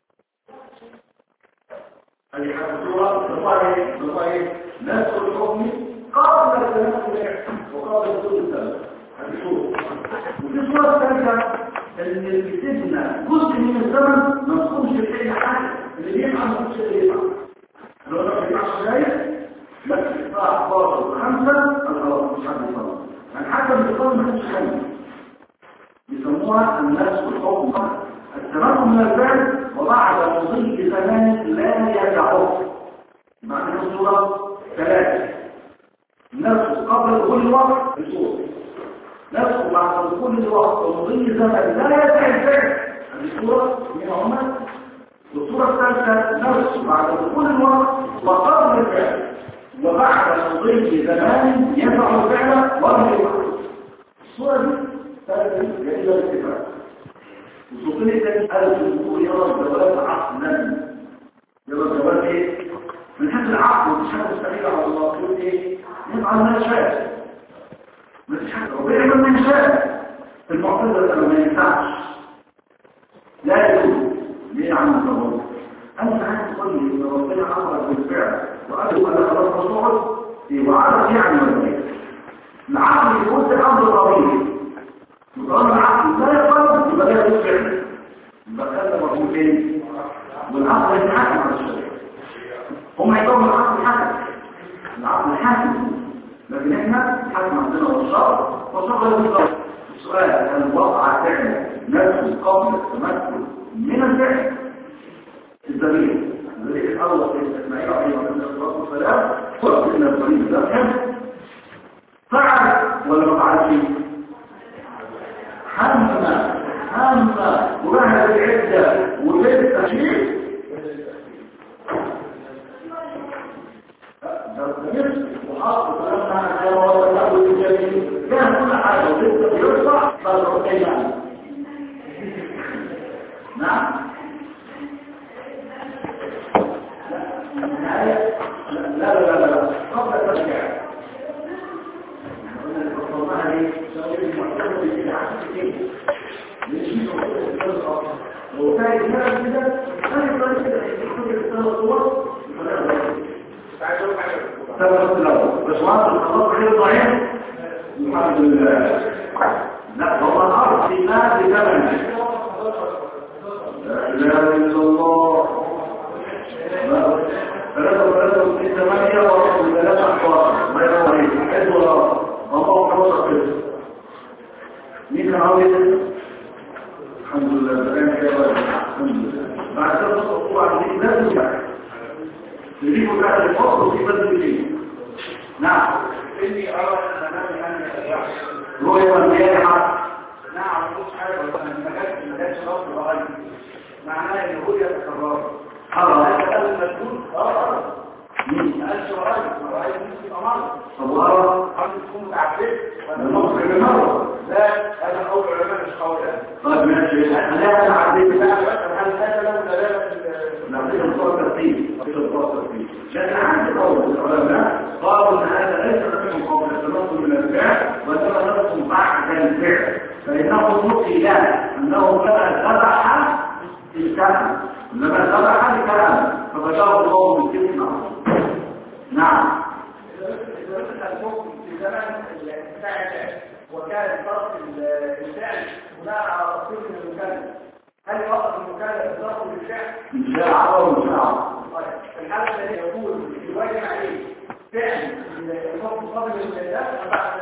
S1: هذه حاجه صوره نطايه نطايه نفس الحكم قبل التنقل وقبل دخول الزمن هذه صوره وفي صوره ثالثه اللي بتبنى جزء من الزمن ما تكونش في حاجه اللي بيفعل ما تكونش اللي يفعل لو انا في عشر دقايق بس الساعه أربعة وخمسة خلاص مش عارف يصلي يعني حتى الفطار ما كانش خمس يسموها الناس والحكم التمكن من الفعل وبعد مضي زمان لا يرجعه معنى الصوره ثلاثه نفسه قبل دخول الوقت بصوره نفسه بعد دخول الوقت ومضي زمن لا يسع الفعل هذه الصورة من عمر والصورة الثالثة نفسه بعد دخول الوقت وقبل الفعل وبعد مضي زمان يسع الفعل ولا يفعل الصورة دي ثالثة جائزة الاتفاق وصوتين الثاني قالوا الجمهور يرى الجواز عقلا يرى الجواز ايه؟ من حيث العقل مش حاجة مستحيل على الله يقول ايه؟ يفعل ما شاء مفيش حاجة ربنا يعمل ما يشاء المعتزلة لما ما ينفعش لا يجوز ليه عم الضوء أنت عايز تقول لي إن ربنا أمرك بالفعل وقال أنا خلاص مصعد وعرف يعني ولا ايه العقل يقول ده أمر ضروري وطالما العقل لا يقبل يبقى ده يجوز فعل يبقى كده مفهوم فين والعقل يتحكم على الشريعة هم يقولوا العقل حكم العقل حكم لكن احنا حكم عندنا والشرع والشرع يقول السؤال هل وقع فعل نفسه قبل التمكن من الفعل الدليل الدليل الاول في اسماعيل عليه الصلاه والسلام قلت ان الطريق ده فعل ولا ما فعلش حمزه حمزه وبهد العده وبيت التشريع وحاط فلما كان وضعه الجميل كان كل حاجه وبيت يرفع صار كيما نعم لا لا لا لا قبل التشريع قلنا الفضلها دي سوي المعتمد في عشرة ليش لو كان كده كده كان طريقه يكون الصور ثبت له بس وانت الخطاب غير ضعيف الحمد لله لا هو الارض في ما بثمن لا اله الا الله ثلاثة وثلاثة وستين ثمانية ورقم ثلاثة أحوار ما يروي حد ولا الله حوصة كده مين كان عاوز الحمد لله الآن كده الحمد لله بعد كده الصفوة عن دي لازم يعني يريد بعد الفصل في بدل فيه نعم
S3: إني أرى أن أمامي أن يحصل
S1: رؤية الجارحة
S3: نعم مش حاجة بس أنا المجال المجال شرط رأي معناه إن هو يتكرر
S1: حرام
S3: هذا المسؤول اه
S1: مين؟
S3: قالش رأي رأي مش أمر
S1: صورة
S3: حرام تكون متعبد
S1: المصر بمرة
S3: لا هذا قول علماء مش قول أنا
S1: طيب ماشي لا تعديد
S3: لا هل هذا له دلالة
S1: نعطيه الصورة ترتيب نعطيه الصورة ترتيب لكن عندي قول العلماء قالوا ذبح الكلام لما ذبح الكلام فبدأ الله من كلمة. نعم
S3: الحكم في زمن الفاعل وكان فرق الفعل بناء على تصريف المكلف، هل يوقف المكلف تصرف بالفعل؟
S1: إن شاء الله إن شاء الله.
S3: طيب الحالة التي يقول الواجب عليه فعل الحكم قبل الإنسان وبعد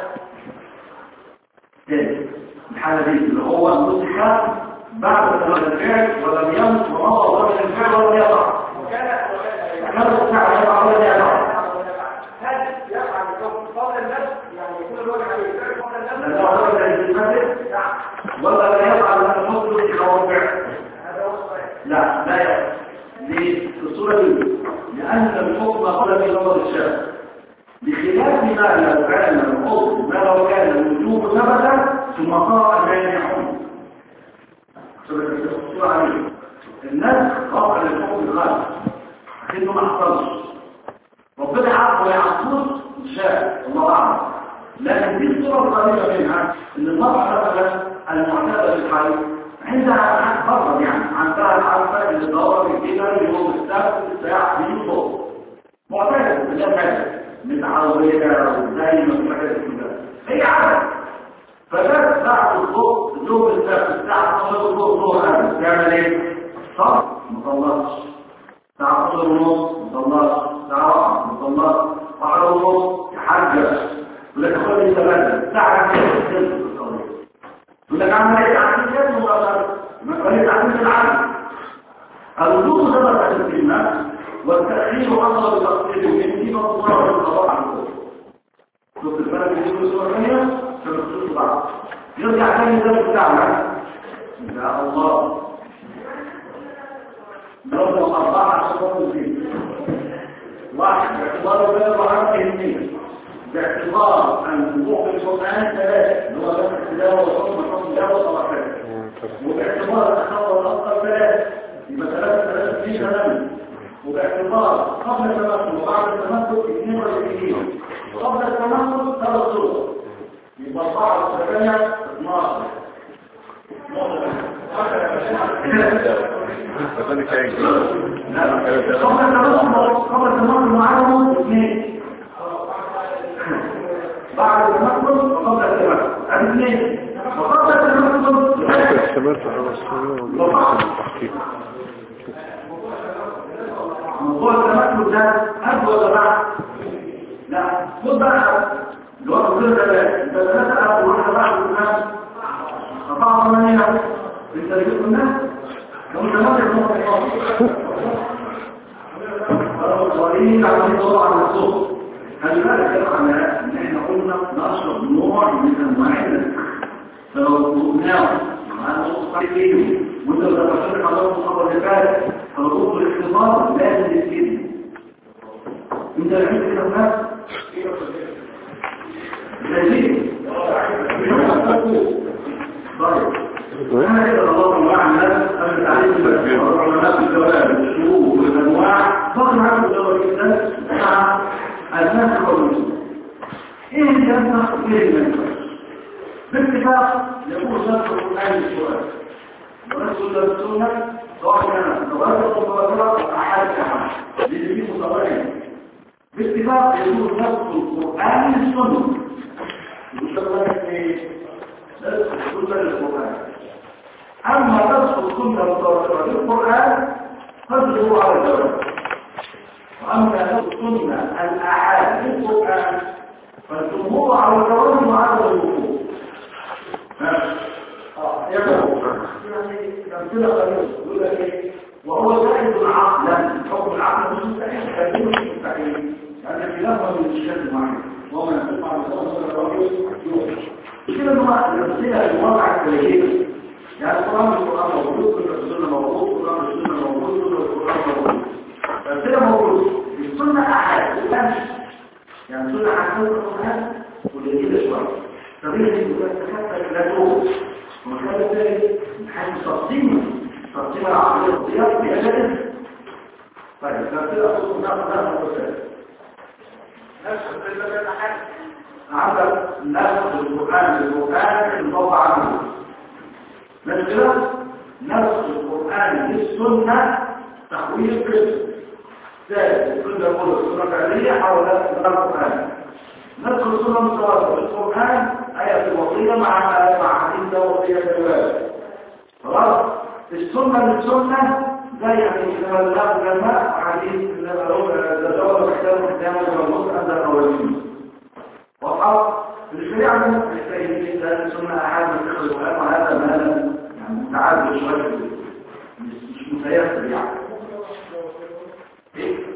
S1: ذلك الحالة دي اللي هو المسخ بعد تمام الفعل ولم يمت ومضى ضرب الفعل ولم يقع
S3: وكان
S1: كان الساعة يقع ولم يقع.
S3: هل يفعل الحكم قبل النفس يعني يكون الواجب عليه فعل قبل النفس؟
S1: لا هو ولا لا يفعل ما المطلوب في الفعل؟
S3: هذا هو الصحيح.
S1: لا لا يفعل. ليه؟ في الصورة دي لأن الحكم قبل في نظر الشارع بخلاف ما لو كان الحكم ما لو كان الوجوب ثبتا ثم طاع المانعون. الصورة عليه الناس قبل الحكم الغالب لكنه ما حصلش ربنا عارف ويعصوص شاء الله أعلم. لكن دي الصورة القريبة منها ان المرأة مثلا المعتادة في الحي عندها فرض يعني عندها العارفة اللي تدور الجبل يوم السبت الساعة في يوم معتادة بالله حاجة متعودة وزي ما في حاجة كده هي عارفة فجأة ساعة الظهر يوم السبت الساعة اتناشر الظهر تعمل ايه؟ صح؟ مطلقش الساعة اتناشر ونص مطلقش الساعة واحدة مطلقش واحدة ونص يحجج ولا تاخد انت بدل ساعه كده القضيه يقول لك عمل ايه عشان كده مباشره ما قالت عشان العدل الوجود ثبت على الكلمه والتاخير حصل بتقصير مني وصار القضاء عن الكل شوف الفرق بين الصوره الثانيه فبتصير بعض يرجع ثاني ده بتاعنا يا الله ضربنا اربعه عشان فيه واحد باعتبار بين وعن اثنين باعتبار أن وقوع القرآن ثلاثة اللي هو بس التلاوة والحكم الحكم التلاوة والصلاة وباعتبار التخوّل الأفضل ثلاثة يبقى ثلاثة ثلاثة في ثمانية وباعتبار قبل التمثل وبعد التمثل اثنين وعشرين قبل التمثل ثلاث صور يبقى أربعة وثمانية اثناشر قبل التمثل قبل التمثل معاهم اثنين بعد التمثل وقبل التمثل الاثنين وقبل التمثل
S2: استمرت على الصورة والتحقيق
S1: موضوع التمثل ده قبل ولا بعد؟ لا خد بقى اللي هو كل ده انت ثلاثة قبل واحدة بعد الناس أربعة ثمانية انت اللي جبت الناس لو تمثل خلاص صغيرين عمالين يدوروا على الصوت خلي بالك يا اخوانا ان احنا قلنا نشرب نوع من انواع الرزق فلو قلناه معانا نص كيلو وانت لو تفكرت على المحاضره اللي فاتت فالوضوء الاختبار لازم يتكلم انت لقيت كده الناس لازم طيب وانا كده الله مع الناس انا تعليم العلماء بالجواب والشروط والانواع فقط عنده دور جدا مع الناس القانونية. ايه اللي ينفع غير المنفع؟ باتفاق يقول نفس القرآن السؤال ونفس السنة سواء كان تواتر ومتواترة أو أحد أحد اللي فيه متواترين باتفاق يقول نفس القرآن السنة يقول لك ايه؟ نفس السنة للقرآن أما نفس السنة المتواترة للقرآن فضلوا على الجواب وأما السنة الأحاد في القرآن فالجمهور على الجواز وعلى الوقوف. اه يقول يعني أمثلة قليلة يقول لك إيه وهو زائد عقلا حكم العقل مش مستحيل خليه مش مستحيل لأن خلافه من الشكل معين وهو من يتبع الرسول الرئيس كده نوع الأمثلة الواقع الثلاثية يعني القرآن القرآن موجود والسنة موجود والقرآن السنة موجود والقرآن موجود فكده موجود السنة أحد يعني سنة أحد القرآن والجديدة شوية طبيعي إنه تتكتل لا ومخلال ذلك نحن تصديمه تصديم العقل الضياء بأجل طيب فكده أصول ناخد هذا المسائل
S3: نفس القرآن أحد
S1: عدد نفس القرآن بالقرآن المطبع عنه مش كده؟ نسخ القرآن بالسنة تحويل قسم ثالث السنة الأولى السنة الفعلية حول القرآن نسخ السنة المتواترة بالقرآن آية الوصية مع مع حديث وصية الواجب خلاص السنة بالسنة زي يعني كما ذكرت العلماء حديث تزوج احتمال احتمال والمسلم عند الأولين وقال الشريعة محتاجين جدا السنة أحد من فقه القرآن وهذا ما لم يعني متعدد شوية مش متيسر يعني ايه؟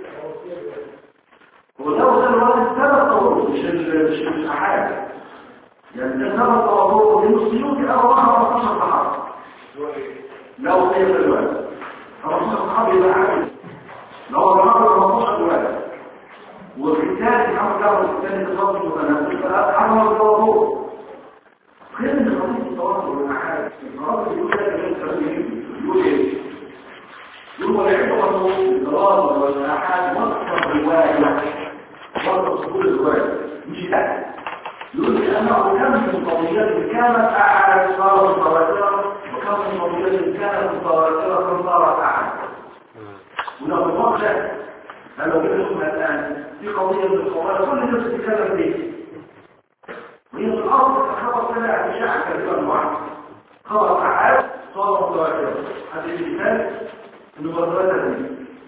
S1: ولو كان الواحد ثلاث طرق مش مش مش أحد يعني ده ثلاث طرق من السيوط أو خمستاشر صحابة لو سيد الواحد خمستاشر صحابة يبقى عادي لو رمضان خمستاشر واحد والرجال محمد جعفر الثاني تصدق متناسب فأحمد التواصل خير من قضية التواصل والمحال النهارده يقول لك يقول ايه؟ يقول ويعيد قانون الدراسة والمحال مصدر رواية مصدر صدور الرواية مش ده يقول لك أنه كم من قضيات كانت أعلى صارت متواترة وكم من قضيات كانت متواترة صارت أعلى وده بالضبط لو جبتهم الآن في قضية من القضايا كل الناس تتكلم فيه وهي في الأرض تتخبط لها أشياء كثيرة واحدة خبط أحد صار متواترة هذه المثال المبادرات دي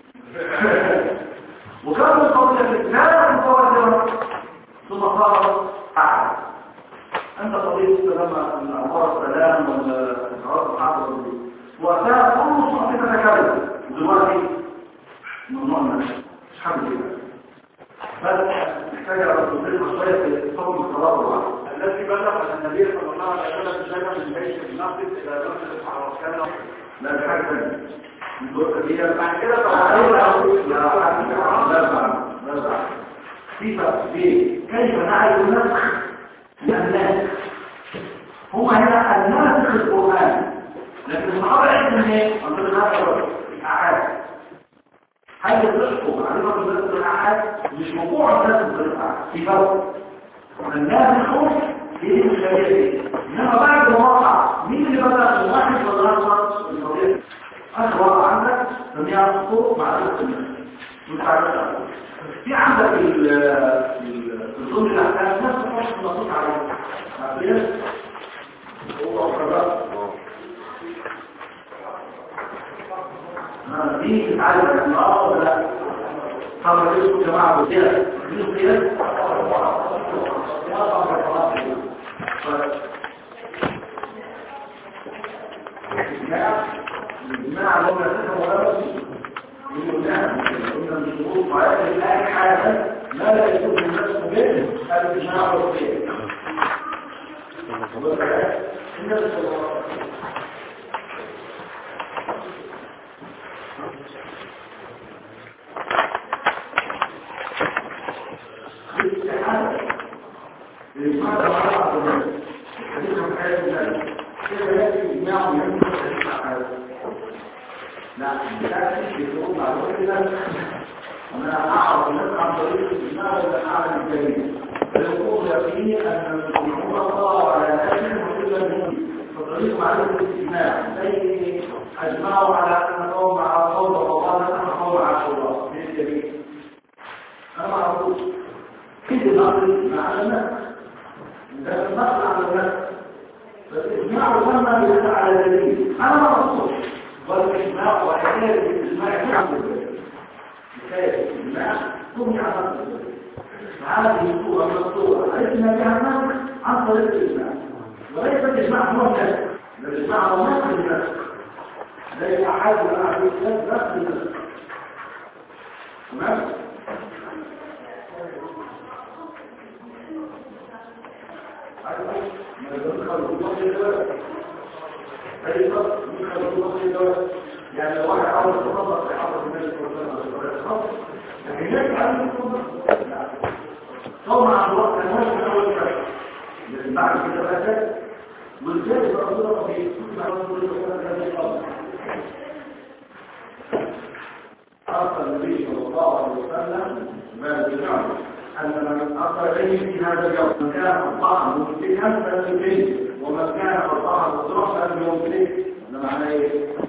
S1: وكان من قضية لا متواترة ثم صارت أحد أنت قضية لما الأمر السلام والإنقاذ الحاضر وكان كل صحة تتكلم ودلوقتي ممنوع منه حمد لله بس محتاج على التصريح شويه في حكم الصلاه والوعد الذي بلغ ان النبي صلى الله عليه وسلم شاف من بيت النقد الى نقد الحركات لا ده حاجه ثانيه الدكتور دي بعد كده لا لا لا في تفصيل كيف نعرف النسخ للناس هو هنا الناسخ القرآن لكن الصحابه عندهم ايه؟ عندهم هذا الاعاده حاجة تشكو معرفة الناس بالأحد مش موضوع الناس بالأحد في فرق الناس الخوف هي المشاهدة إنما بعد الواقع مين اللي بدأ الواحد ولا أكثر القضية أكثر واقع عندك سميها الخوف معرفة الناس متعرفة في عندك الظلم الأحكام ناس الخوف نصيح عليها عارفين هو أخرى دي تتعلم الأمراض ولا لا؟ طبعا يسكت جماعة بسيئة يسكت كده الجماعة لو نسيتها مغربة يقول نعم قلنا من شروط وعيات الآن حاجة ما لا يكون الناس مبين هذا الجماعة بسيئة الناس لماذا وضع الناس الحديث عن حياة الناس كيف يأتي إجماع يمكن الحديث عن حياة لا بتأتي في الظروف على وجه الناس أنا أعرف الناس عن طريق الإجماع ولا أعلم الجميع فيقول يقين أن المسلمون صاروا على ناس وكل منهم فطريق معرفة الإجماع زي أجمعوا على أن قوم على قوم رمضان أن قوم عاشوراء من الجميع أنا ما أقول كيف نقل مع الناس ده النقل على الناس فالإجماع يسمى بالنقل على دليل أنا ما أقصد والإجماع وحكاية الإجماع يعمل ذلك حكاية الإجماع تبني على نقل ذلك هذه الصورة من الصورة عرفنا بها النقل عن طريق الإجماع وليس الإجماع هو النسخ الإجماع هو نقل النسخ ليس أحد من أحد الناس نقل النسخ تمام؟ يعني لو واحد عاوز يتخلص في حرب الناس والسلام لكن يجب عليه التخلص طبعا على الوقت الناس من اول كده لكن بعد كده بقى والجاي بقى صدق في كل رسول الله هذا الامر ارسل النبي صلى الله عليه وسلم ما بيعمل أن من أصل إليه في هذا اليوم من كان خطأه ممكنا فليمكنه ومن كان خطأه مطرحا فليمكنه ده معناه إيه؟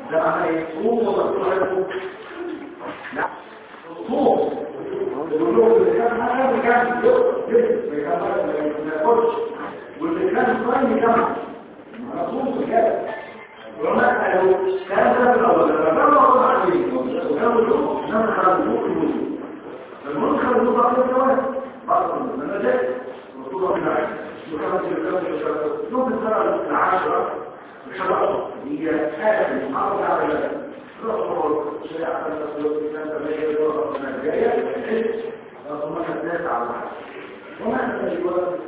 S1: ده معناه ايه؟ صوم ولا صوم؟ لا صوم الوضوء اللي كان هذا كان يجب ما ياكلش واللي كان صايم يكمل مصوم كده وما قالوا كان ده الاول لما الله عليه وكانوا يقولوا نحن خرجوا الوضوء المهم خرجوا بعض الجوانب بعض المناجات رسول الله عليه وكانت الكلام يوم السنه العاشره الحلقه هي هذه المحافظه على رسول شريعه الرسول كان تبين الدوره الجايه ثم الناس على الحق وما أنت الجواب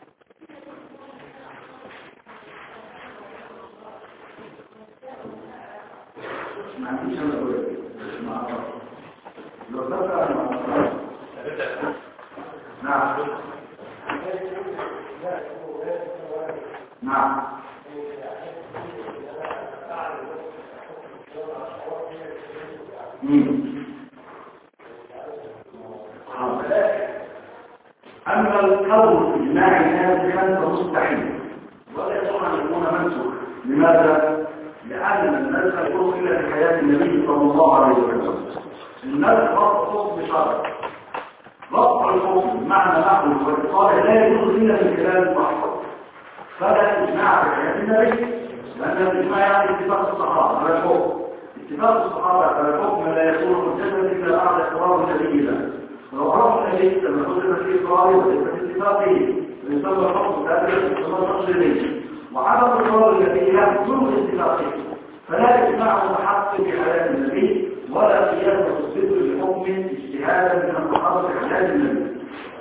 S1: ما عنديش أنا أقول ما أعرف لو ذكر أنا ما أعرف نعم نعم أما القول الإجماعي هذا فمستحيل ولا يصح أن يكون منسوخ. لماذا؟ لأن النسخ يكون إلا في حياة النبي صلى الله عليه وسلم. النسخ رفع حكم شرعي، رفع الحكم بمعنى نحو والاتصال لا يجوز إلا من خلال المحفظ، فلا إجماع في حياة النبي، لأن الإجماع يعني اتفاق الصحابة على الحكم. اتفاق الصحابة على الحكم لا يكون حجة إلا بعد إقرار النبي له. لو عرفنا النبي لما حجة في إقراره وتثبت اتفاقه يسمى الحكم ثابت ويسمى تقليدي، وعدم إقرار النبي له دون اتفاقه فلا إجماع متحقق في حياة النبي ولا قياس تثبت لحكم اجتهادا من الصحابة في حياة النبي.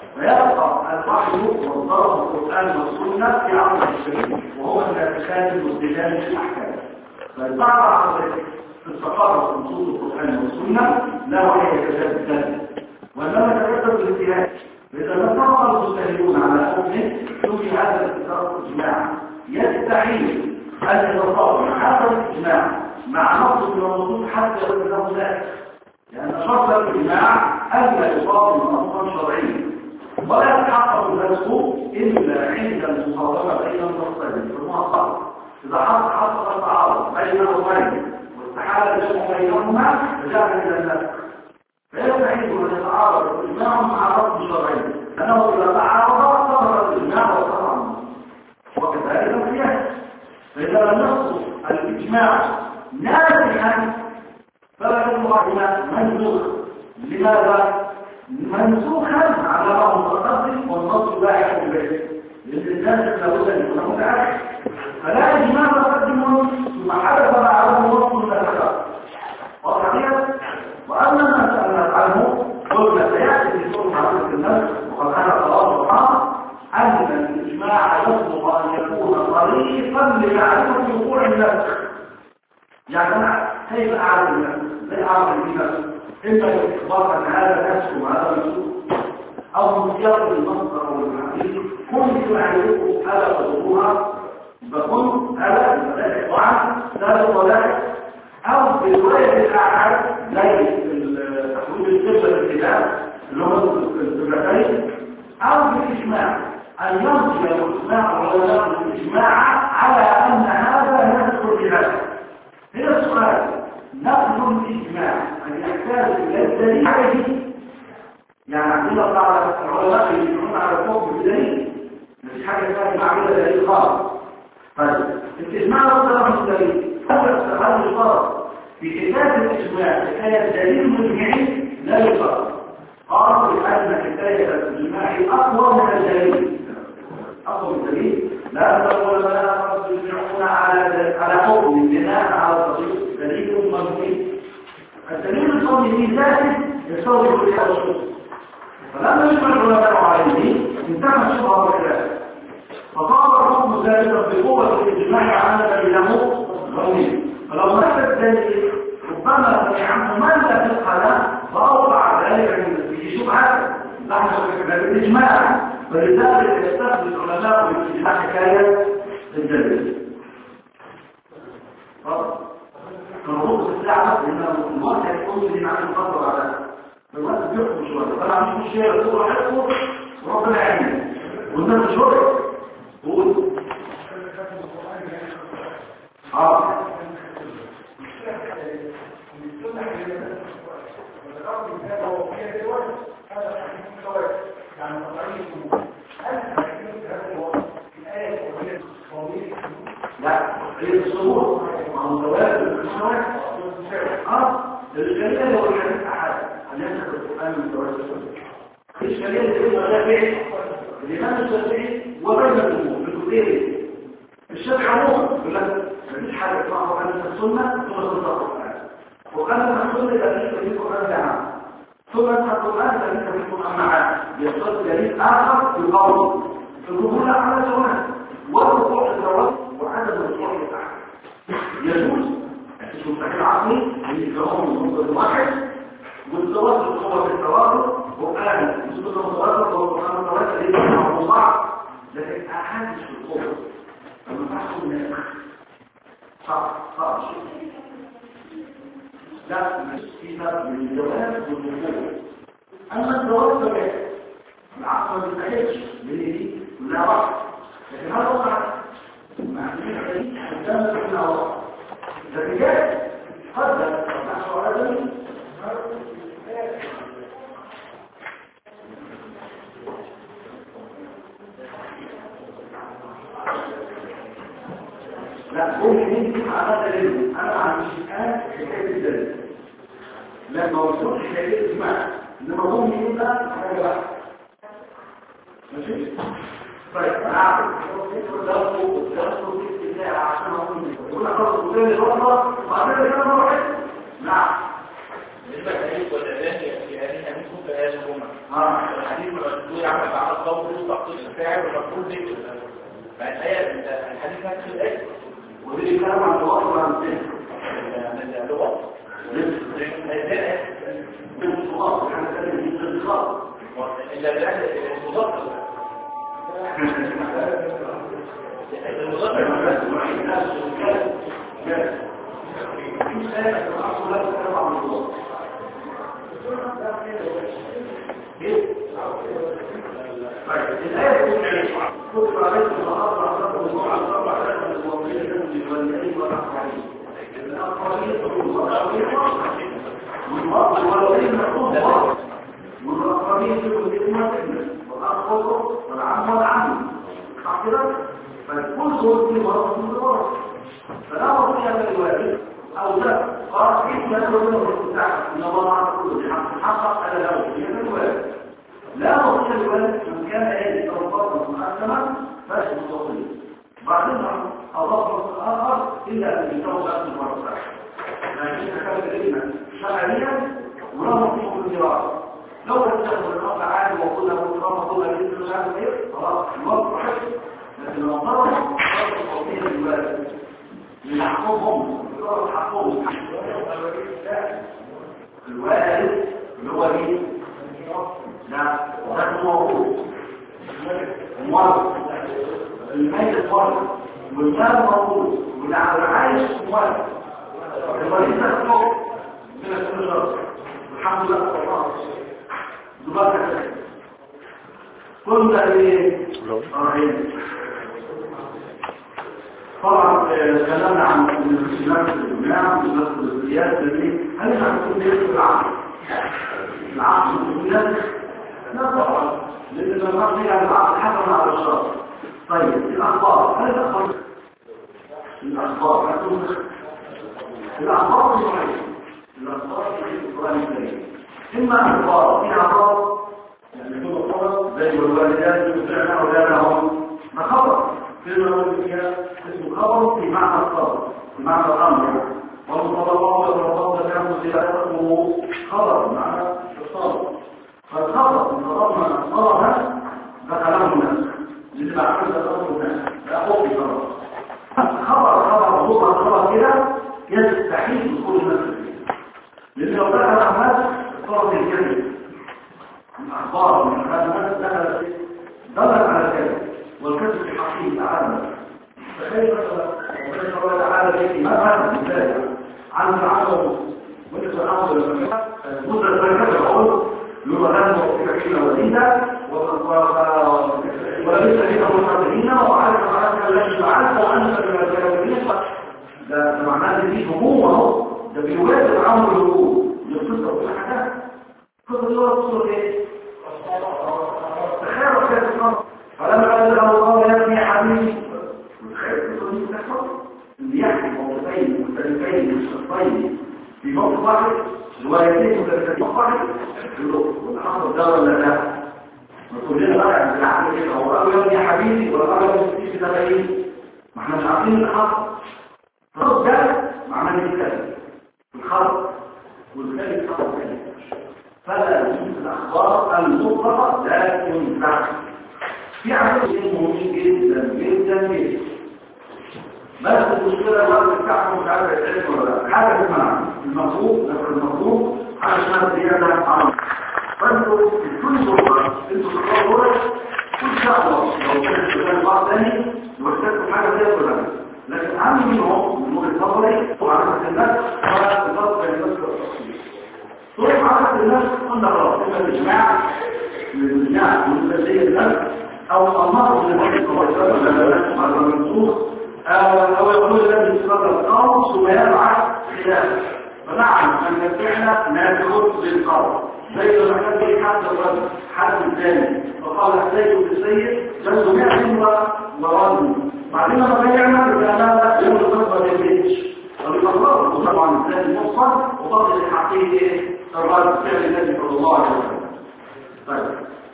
S1: فيبقى الوحي والضرب القرآن والسنة في عقل الشريف وهو الناسخان المسلمان في الأحكام. فالبعض عن في الثقافة نصوص القرآن والسنة لا وحي يتجدد، وإنما يتجدد الاجتهاد. فإذا لم تبقى المجتهدون على حكمه سمي هذا الاتفاق إجماعا. يستحيل أن يتصور هذا الإجماع مع نص من النصوص حتى يكون له ذلك، لأن شرط الإجماع ألا يصادم نصا شرعيا ولا يتحقق نفسه إلا عند المصادمة بين النصين في المعصرة. إذا حصل حصل التعارض بين النصين واستحال الجمع بينهما فجاء إلى النسخ. فيستحيل أن يتعارض الإجماع مع نص شرعي، لأنه إذا تعارض ظهر الإجماع وظهر النص، وكذلك القياس. فإذا لم يحصل الإجماع ناسخا فلا يكون منسوخ. لماذا؟ منسوخا على بعض المتقدم والنص لا يحكم به، لأن الناس لابد أن يكون متعارف. فلا إجماع مقدم ثم حدث معه نص متفق وصحيح. وأما ما سألنا عنه قلنا سيأتي في سورة معرفة النفس وقد كان خلاص الحق أن الإجماع يصلح أن يكون طريقا لمعرفة وقوع النفس. يعني كيف أعرف النفس؟ لا أعرف النفس إما بالإخبار أن هذا نفس وهذا نفس أو من سياق المصدر أو المعنى كنت أعرفه هذا وضوها فكنت هذا الإخبار ذلك وذلك أو برواية الأعاد زي تحويل القبلة الاتجاه اللي هو القبلتين أو بالإجماع أن ينصب الإجماع ولا الإجماع على أن هذا نفس الإجماع. هنا السؤال نقل الإجماع أن يحتاج إلى الدليل عليه. يعني عندنا بعض العلماء يجمعون على الحكم بدليل، مش حاجة اسمها إجماع بلا دليل خالص. طيب الإجماع هو من الدليل، هذا استغل الفرق في كتاب الإجماع حكاية دليل مجمعي لا يفرق. قالوا بأن حكاية الإجماع أقوى من الدليل، أقوى من الدليل. لا تقول ولا فرق يجمعون على على حكم بناء على التصريح دليل مجمعي. الدليل القوي في ذاته يستوي كل هذا الشيء. فلما يجمع العلماء عليه انتهى الشبهة والخلاف، فصار الحكم ذلك بقوة الإجماع على دليله قوي. فلو مات الدليل ربما سمع من لا فقه له فأوقع ذلك في شبهة نحن بالإجماع. فلذلك يستخدم العلماء بالإجماع حكاية الدليل. كنقول في الساعة إن الوقت يكون في معنى الخطر على الوقت بيحكم شوية. فأنا عندي الشيء يقول حكمه وربنا يعين والناس شوية قول اه
S3: تحليل الرقم ده هو فيه دلوقتي هذا تحليل كويس يعني طريق هل تحليل هذا هو الآية وهي طويلة
S1: لا هي الصور مع متوازن المستوى اه الإشكالية اللي هو الحديث أحد أن ينسخ القرآن من متوازن الإشكالية اللي هو الشافعي الإمام الشافعي وبين الأمور بالكتير الشافعي عموما يقول لك مفيش حاجة اسمها قرآن السنة ثم سنة القرآن وقال السنة التي في القرآن جماعة ثم القرآن الذي في القرآن معاه يصل دليل آخر يقوي الركوع على سواء والركوع الزواج وعدم الركوع يتعامل يجوز مش مستحيل عقلي ان يتكون من منظر واحد والزواج القوة في التوافق وقال يسبب المتوافق والقرآن المتوافق اللي يتعامل بعض لكن أحادث القوة لما تحصل من صعب صعب شيء لا مش في فرق بين الجواز والركوع أما الزواج فبعد العقل ما بيستحيلش ليه دي لا واحد لكن هذا وقع مع الحديث قدام احنا واحد لكن جاء قدر نحو هذا لا ممكن يمكن على هذا العلم انا ما عنديش الان حكايه الدليل لما وصلت حكايه الاسماء انما ممكن يبقى حاجه واحده ماشي طيب انا عارف درسوا درسوا في الساعه عشان اقول يقول لك خلاص قدام الوصله وبعدين كده واحد نعم
S4: بالنسبه للحديث والاذان في هذه الحديث ممكن هذا الجمله
S3: اه
S4: الحديث المسؤول يعمل بعد القول وتقصير الفاعل ومفعول به فالآية الحديث نفس الآية
S1: ودي بيتكلم عن التواصل عن الفهم
S4: عن اللغة
S1: الانتقاط احنا بنتكلم في الانتقاط
S4: إلا بالعكس المضاد
S1: الآية كتب عليكم الأرض عصركم الله على الأربع ثلاثة الموضوعية والنعيم والأقرارين الأقرارين والمرض والولين مكتوب مرض والأقرارين يقول بإثمة والأقرار والعم والعم حقيقة فالكل صوت في مرض من الورد فلا مطلع هذا الواجب أو لا قال إثمة ومنه الفتاح إن الله على كل حق حقق على الأول هذا الواجب لا مطلع الواجب من كان يجب توفر محكمة فاسم الصوتية بعدين أضاف الآخر إلا أن يتوقع في المرضى لكن تكلم الإلمة شرعيا ولا مطلوب الجراء لو تتخذ الأمر عادي وقلنا وقلنا وقلنا جدا مش عارف ايه خلاص الوقت حلو لكن لو ضرب ضرب الصوتية للوالد من حقهم ضرب حقهم الوالد اللي هو مين؟ لا ده موجود المرض الميت مرض والمال موجود والعايش مرض المريض ده فوق من السنة الحمد لله الله دبارك كنت ايه طبعا كلامنا عن الاسلام في الجماعة ومسلسل الزيادة هل نحن نحن العقل العقل الدنيا لا طبعا لأن المرض هي العقل حكم على الشر طيب الأخبار هل الأخبار الأخبار الأخبار الصحيحة الأخبار في القرآن الكريم إما أخبار فيها خبر يعني يكون خبر زي والوالدات يطيعن أولادهم ما خبر كلمة نقول فيها اسمه خبر في معنى الخبر في معنى الأمر والمطلقات والمطلقات كانوا سياسته خبر بمعنى الصبر فالخبر من خبرنا الصبر دخله الناس لتبع حمد الأمر الناس لا أخوك خبر خبر خبر خبر خبر كده يستحيل دخول الناس فيه لأن لو دخل أحمد صارت الكلمة الأخبار من هذا الناس دخل دلت على الكلمة والكذب في حقه تعالى فكيف وكيف الله تعالى في مذهب مثال عن العصر وليس العصر مدة الكذب يقول يقول هذا وفي كلمة وليدة وليس فيها مستقلين وعارف معك الذي فعلت وأنت من الكلمة ده معناه ان دي هموم اهو ده بيواجه الامر الهجوم شوف الصورة تصور ايه؟ تخيلوا كيف الصورة فلما قال له الله يا ابني حبيبي تخيل الصورة دي بتحصل اللي يحكي موقفين مختلفين مشتقين في موقف واحد روايتين مختلفتين واحد يقولوا والحصل ده ولا ده؟ كلنا بقى بنعمل كده هو قالوا يا ابني يا حبيبي ولا قالوا يا ابني ده ايه؟ ما احنا مش عارفين اللي حصل خلاص ده معناه كده الخلق والخلق حصل كده فلا يجوز الاخبار المطلقه لا تنفع في عمليه مهمين جدا جدا جدا بس المشكله الوقت بتاعهم مش عارف يتعرف ولا لا حاجه اسمها المفروض المفروض حاجه اسمها زياده عمل فانتوا كل مره انتوا تقرروا كل شاء الله لو كان شغال بعض ثاني واحتاجوا حاجه زي كده لكن اهم منهم من وجهه نظري وعلى الناس وبالضبط الناس التفصيل طول عدد الناس قلنا خلاص اما الاجماع الاجماع والمسلسيه الناس او الامر من الوحيد على المنصوص او يقول الذي يصدر القول ثم يبعث خلافه فنعم ان الفعل ناخذ للقول زي ما كان في حد الرجل حد الثاني فقال السيد بالسيد لو سمعت ورد بعدين لما يعمل بأنها يوم الخطبة للبيتش وبيطلقوا طبعا الثاني المصر وفضل الحقيقي الرد فعل النبي صلى الله عليه وسلم طيب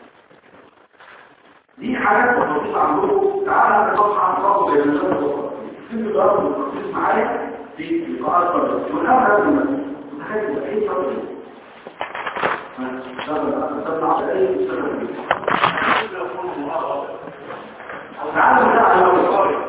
S1: دي حاجات بسيطة عندكم تعالى نتوقع عن فرق بين الناس والفرق انتوا تقربوا التخصيص معايا في لقاء الفرق والأمر هذا المسألة متخيل ايه فرق تعالوا بقى لو القارئ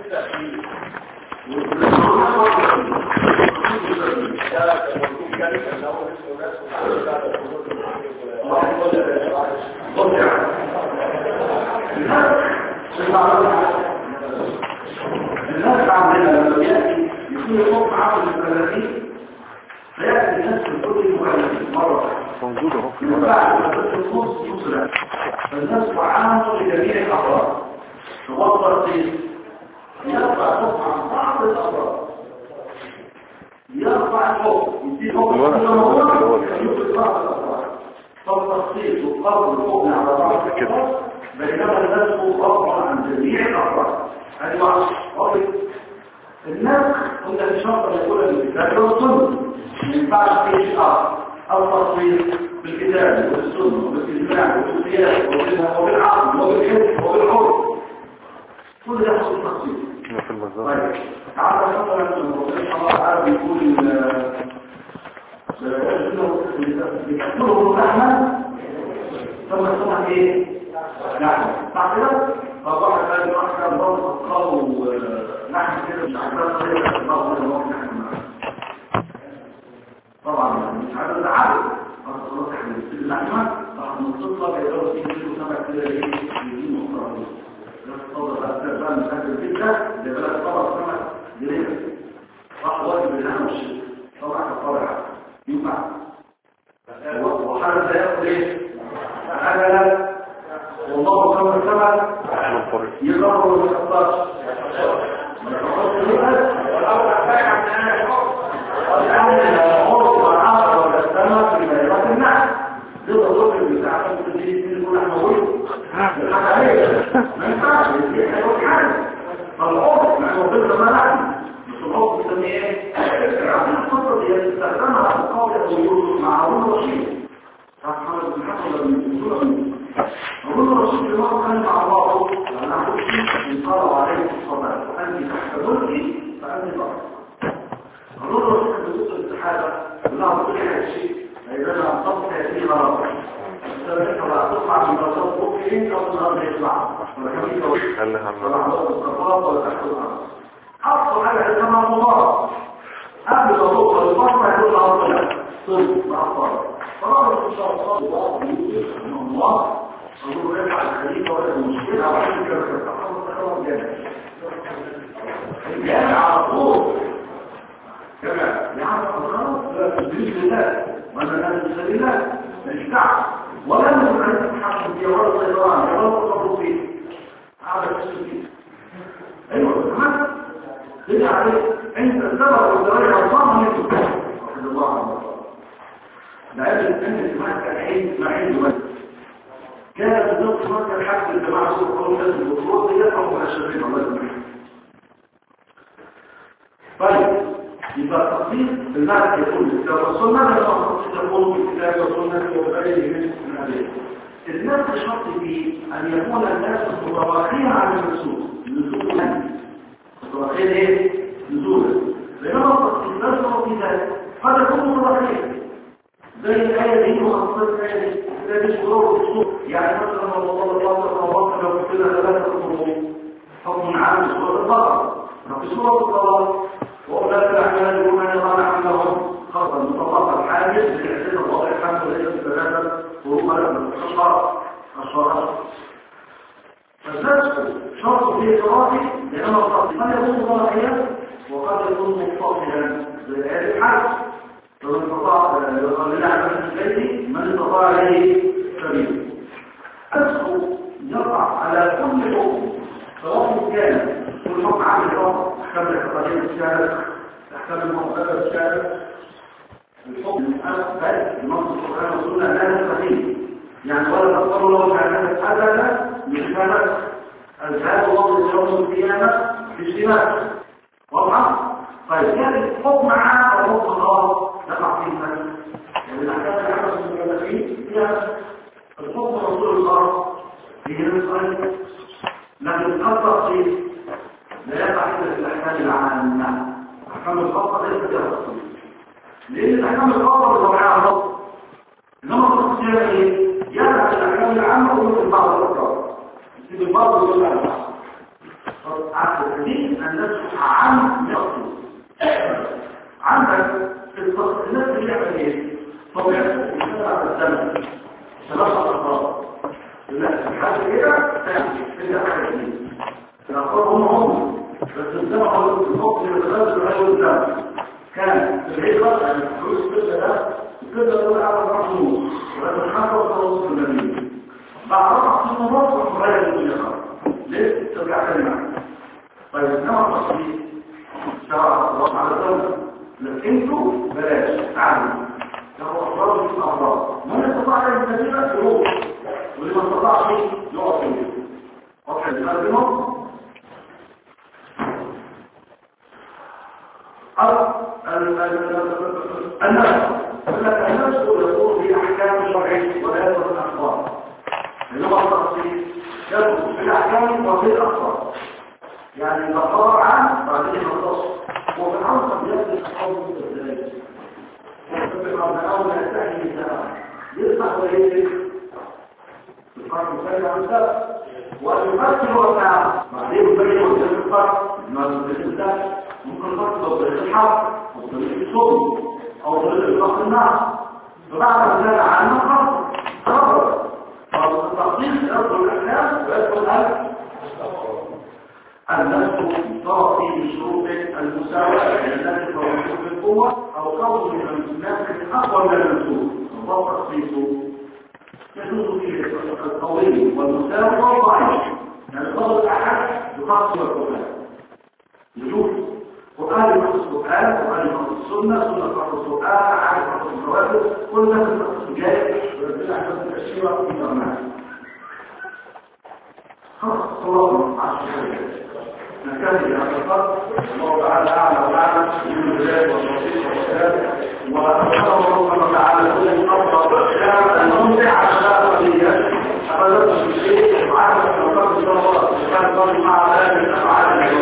S1: الناس عندنا لما يأتي يكون يقوم عقل الثلاثين فيأتي الناس في كل المؤلفين مرة
S2: موجود اهو في
S1: من بعد ما تدخل يصل فالناس وعامل لجميع الأفراد توفر فيه يرفع حكم عن بعض الأفراد يرفع الحكم يديه حكم كل مرة يوجد بعض الأفراد فالتخصيص والقرض الحكم على بعض الأفراد بينما الناس رفع عن جميع الأفراد هذه واحد الناس كنت الشرط يقول الكتاب والسنة ما ينفعش في شيء آخر أو تصوير بالكتاب والسنة والإجماع والسياسة وبالعقل وبالحب وبالحب كل ده حصل التصوير
S2: في المزار
S1: طيب تعالى مثلا الله تعالى بيقول بيكتبه اللحمة ثم يسمى ايه؟ لحمة صح كده؟ فواحد قال له احنا نضغط قالوا لحم كده مش عارفين طريقة الضغط اللي ممكن نحن طبعا مش عارف ده عدد خلاص احنا نستفيد اللحمة راح نتصل بيقولوا فيه كيلو سمك كده ايه يجيب مختارين الصدر بقى بقى من هذا الفكرة اللي بقى الصدر سمك جريمة راح واجب اللحمة والشيء طبعا كفارة ينفع وحالة ياخد ايه؟ أجلا والله سمك سمك يضرب ولا يخطاش ما يخطاش ولو تحتاج عن أنا الحكم لأن العرض والعصر والسمك في بيضات النحل تقدر تقول بتاع خمسة جنيه من كل احنا قوله ما ينفعش دي حيوان حاجة فالعرض نحن ضد ما نحن مش العرض بيسميه ايه؟ عشان الخطة دي تستخدمها على القاضي ويقول مع هارون الرشيد محمد بن حسن من سورة هارون الرشيد في مرة كان مع الله لأن أقول إن قالوا عليه الصلاة أنت تحت ملكي فأنت بقى هارون الرشيد بيقول الاستحالة لا أقول لك شيء إذا أنا أنطبق هذه غلط فلا تطلع من بساط ممكن قبل الأرض يطلع ولا الله الصفات ولا تحت الأرض أفضل على كما الله قبل الوضوء والبطن يقول الأرض لا صلب مع الصلاة فرابط إن شاء الله الله يقول أن الله أقول رفع الخليفة ولا المشكلة وعلى كده تتحرك تخرج جامع الجامع على طول جامع يعني خلاص لا تدريك لله وأنا لا تسأل الله مش دعوة ولا نقول أن تتحكم فيه ولا طيران ولا تطلب فيه هذا التسليم أيوة تمام كده عليك أنت السبب والدرجة الله من يتكلم رحمه الله عنه لأجل أن الإسلام كان معين معين وجه كانت ضد مكة الحق الجماعة الصورة لازم البطولات دي يفهموا الشرين الله يسمح. طيب يبقى تقصير المعنى يكون الكتاب والسنة لأنه تقصير يكون في الكتاب والسنة وغيره من الأدلة. الناس الشرط فيه أن يكون الناس متواخين عن النصوص نزولا متواخين ايه؟ نزولا بينما التقصير لا يشرط في ذلك قد يكون متواخين زي الآية دي وخاصة الآية دي ده مش قرار الصوت يعني مثلا الله الله الله لو كده ثلاثة قرون حكم عام سورة البقرة في سورة الطلاق وأولاد الأحلام يقولون أن الله عندهم خاصة المطلقة الحاجز لإعداد الوضع الحمد لله ثلاثة قرون من أشهر أشهر فالناس شرط في إقراره لأن الشرط قد يكون ضروريا وقد يكون متصلا زي الآية الحاجز فمن استطاع لله عز وجل من استطاع عليه سبيل أسهل يقع على كل حكم سواء كان كل حكم عام الحكم أحكام الاعتقادية الشارع أحكام المعتقدات الشارع الحكم الأسهل النص القرآن والسنة لا يستطيع يعني ولا تقول الله تعالى أبدا من كانت الجهاد الله يوم القيامة في اجتماع واضحة؟ طيب كان الحكم عام أو حكم خاص يقع فيه المال يعني الأحكام العامة المكلفين فيها الحكم الرسول الخاص هي المسألة لكن الخاصة فيه لا يقع إلا في الأحكام العامة الأحكام الخاصة ليست فيها تفصيل لأن الأحكام الخاصة بطبيعها نص إنما التفصيل إيه؟ يقع في الأحكام العامة ويمكن بعض الأفراد يصيب البعض ويقول عن بعض عكس الحديث أن نسمح عن يقصد عندك الناس اللي يعمل ايه؟ طبيعة الإنسان على الزمن ثلاثة أفراد لا الحاجة كده تاني حاجة جديدة الأفراد هم هم بس الزمن هو الحكم اللي بغلط الرجل الزمن كان في الهجرة يعني الفلوس الكبدة ده الكبدة دول على الرحمون ولكن حتى وصلوا في المدينة بعد رفع في النظام وغير الدنيا ليه؟ ترجع تاني معنا طيب إنما التصريف شرع الله على الزمن لكن انتوا بلاش تعالوا لو أفراد في الأفراد من استطاع أن يستطيع يروح ولمن استطاع فيه يقف فيه واضح الجمال بنص النفس النفس يقول في أحكام شرعية ولا يدخل الأخبار اللغة التفصيل يدخل في الأحكام وفي الأخبار يعني الأخبار عام بعدين يختص وفي العصر يبدأ الحوض بالذات ويبقى من أول يستحي الزمان يصبح ويجب الفرق الثاني عن السبب ويمثل وقتها بعدين يبين وجه الفرق ما بالذات ممكن الفرق لو طريق الحرب أو طريق الصوم أو طريق الفرق النار فبعد ذلك عنه خطر خطر فالتخصيص يدخل الأحكام ويدخل الأحكام النفس تعطي بشروط المساواة التي توصف بالقوة أو كون النفس أقوى من المنسوب وهو تخصيصه يجوز فيه القوي والمساوي والضعيف يعني طلب الأحد يخصص القرآن يجوز قرآن يخصص القرآن قرآن يخصص السنة سنة يخصص القرآن عاد يخصص الرواتب كل نفس يخصص جاي ويبدأ أحدث الأشياء في برنامج خلاص الله عشر نكتفي بهذا القدر الله تعالى اعلى واعلم من البلاد والتوفيق والسلام واسال الله تعالى كل افضل الممتع على القضيه ابدا الشيء وعلى التوفيق ان شاء الله كان قال مع هذه الافعال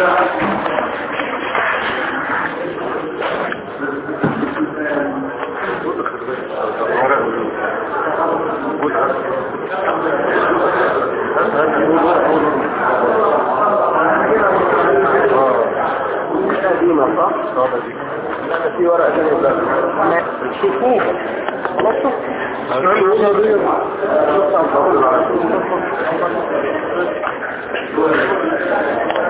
S2: لا في ورقة ثانية ولا شوفوه خلاص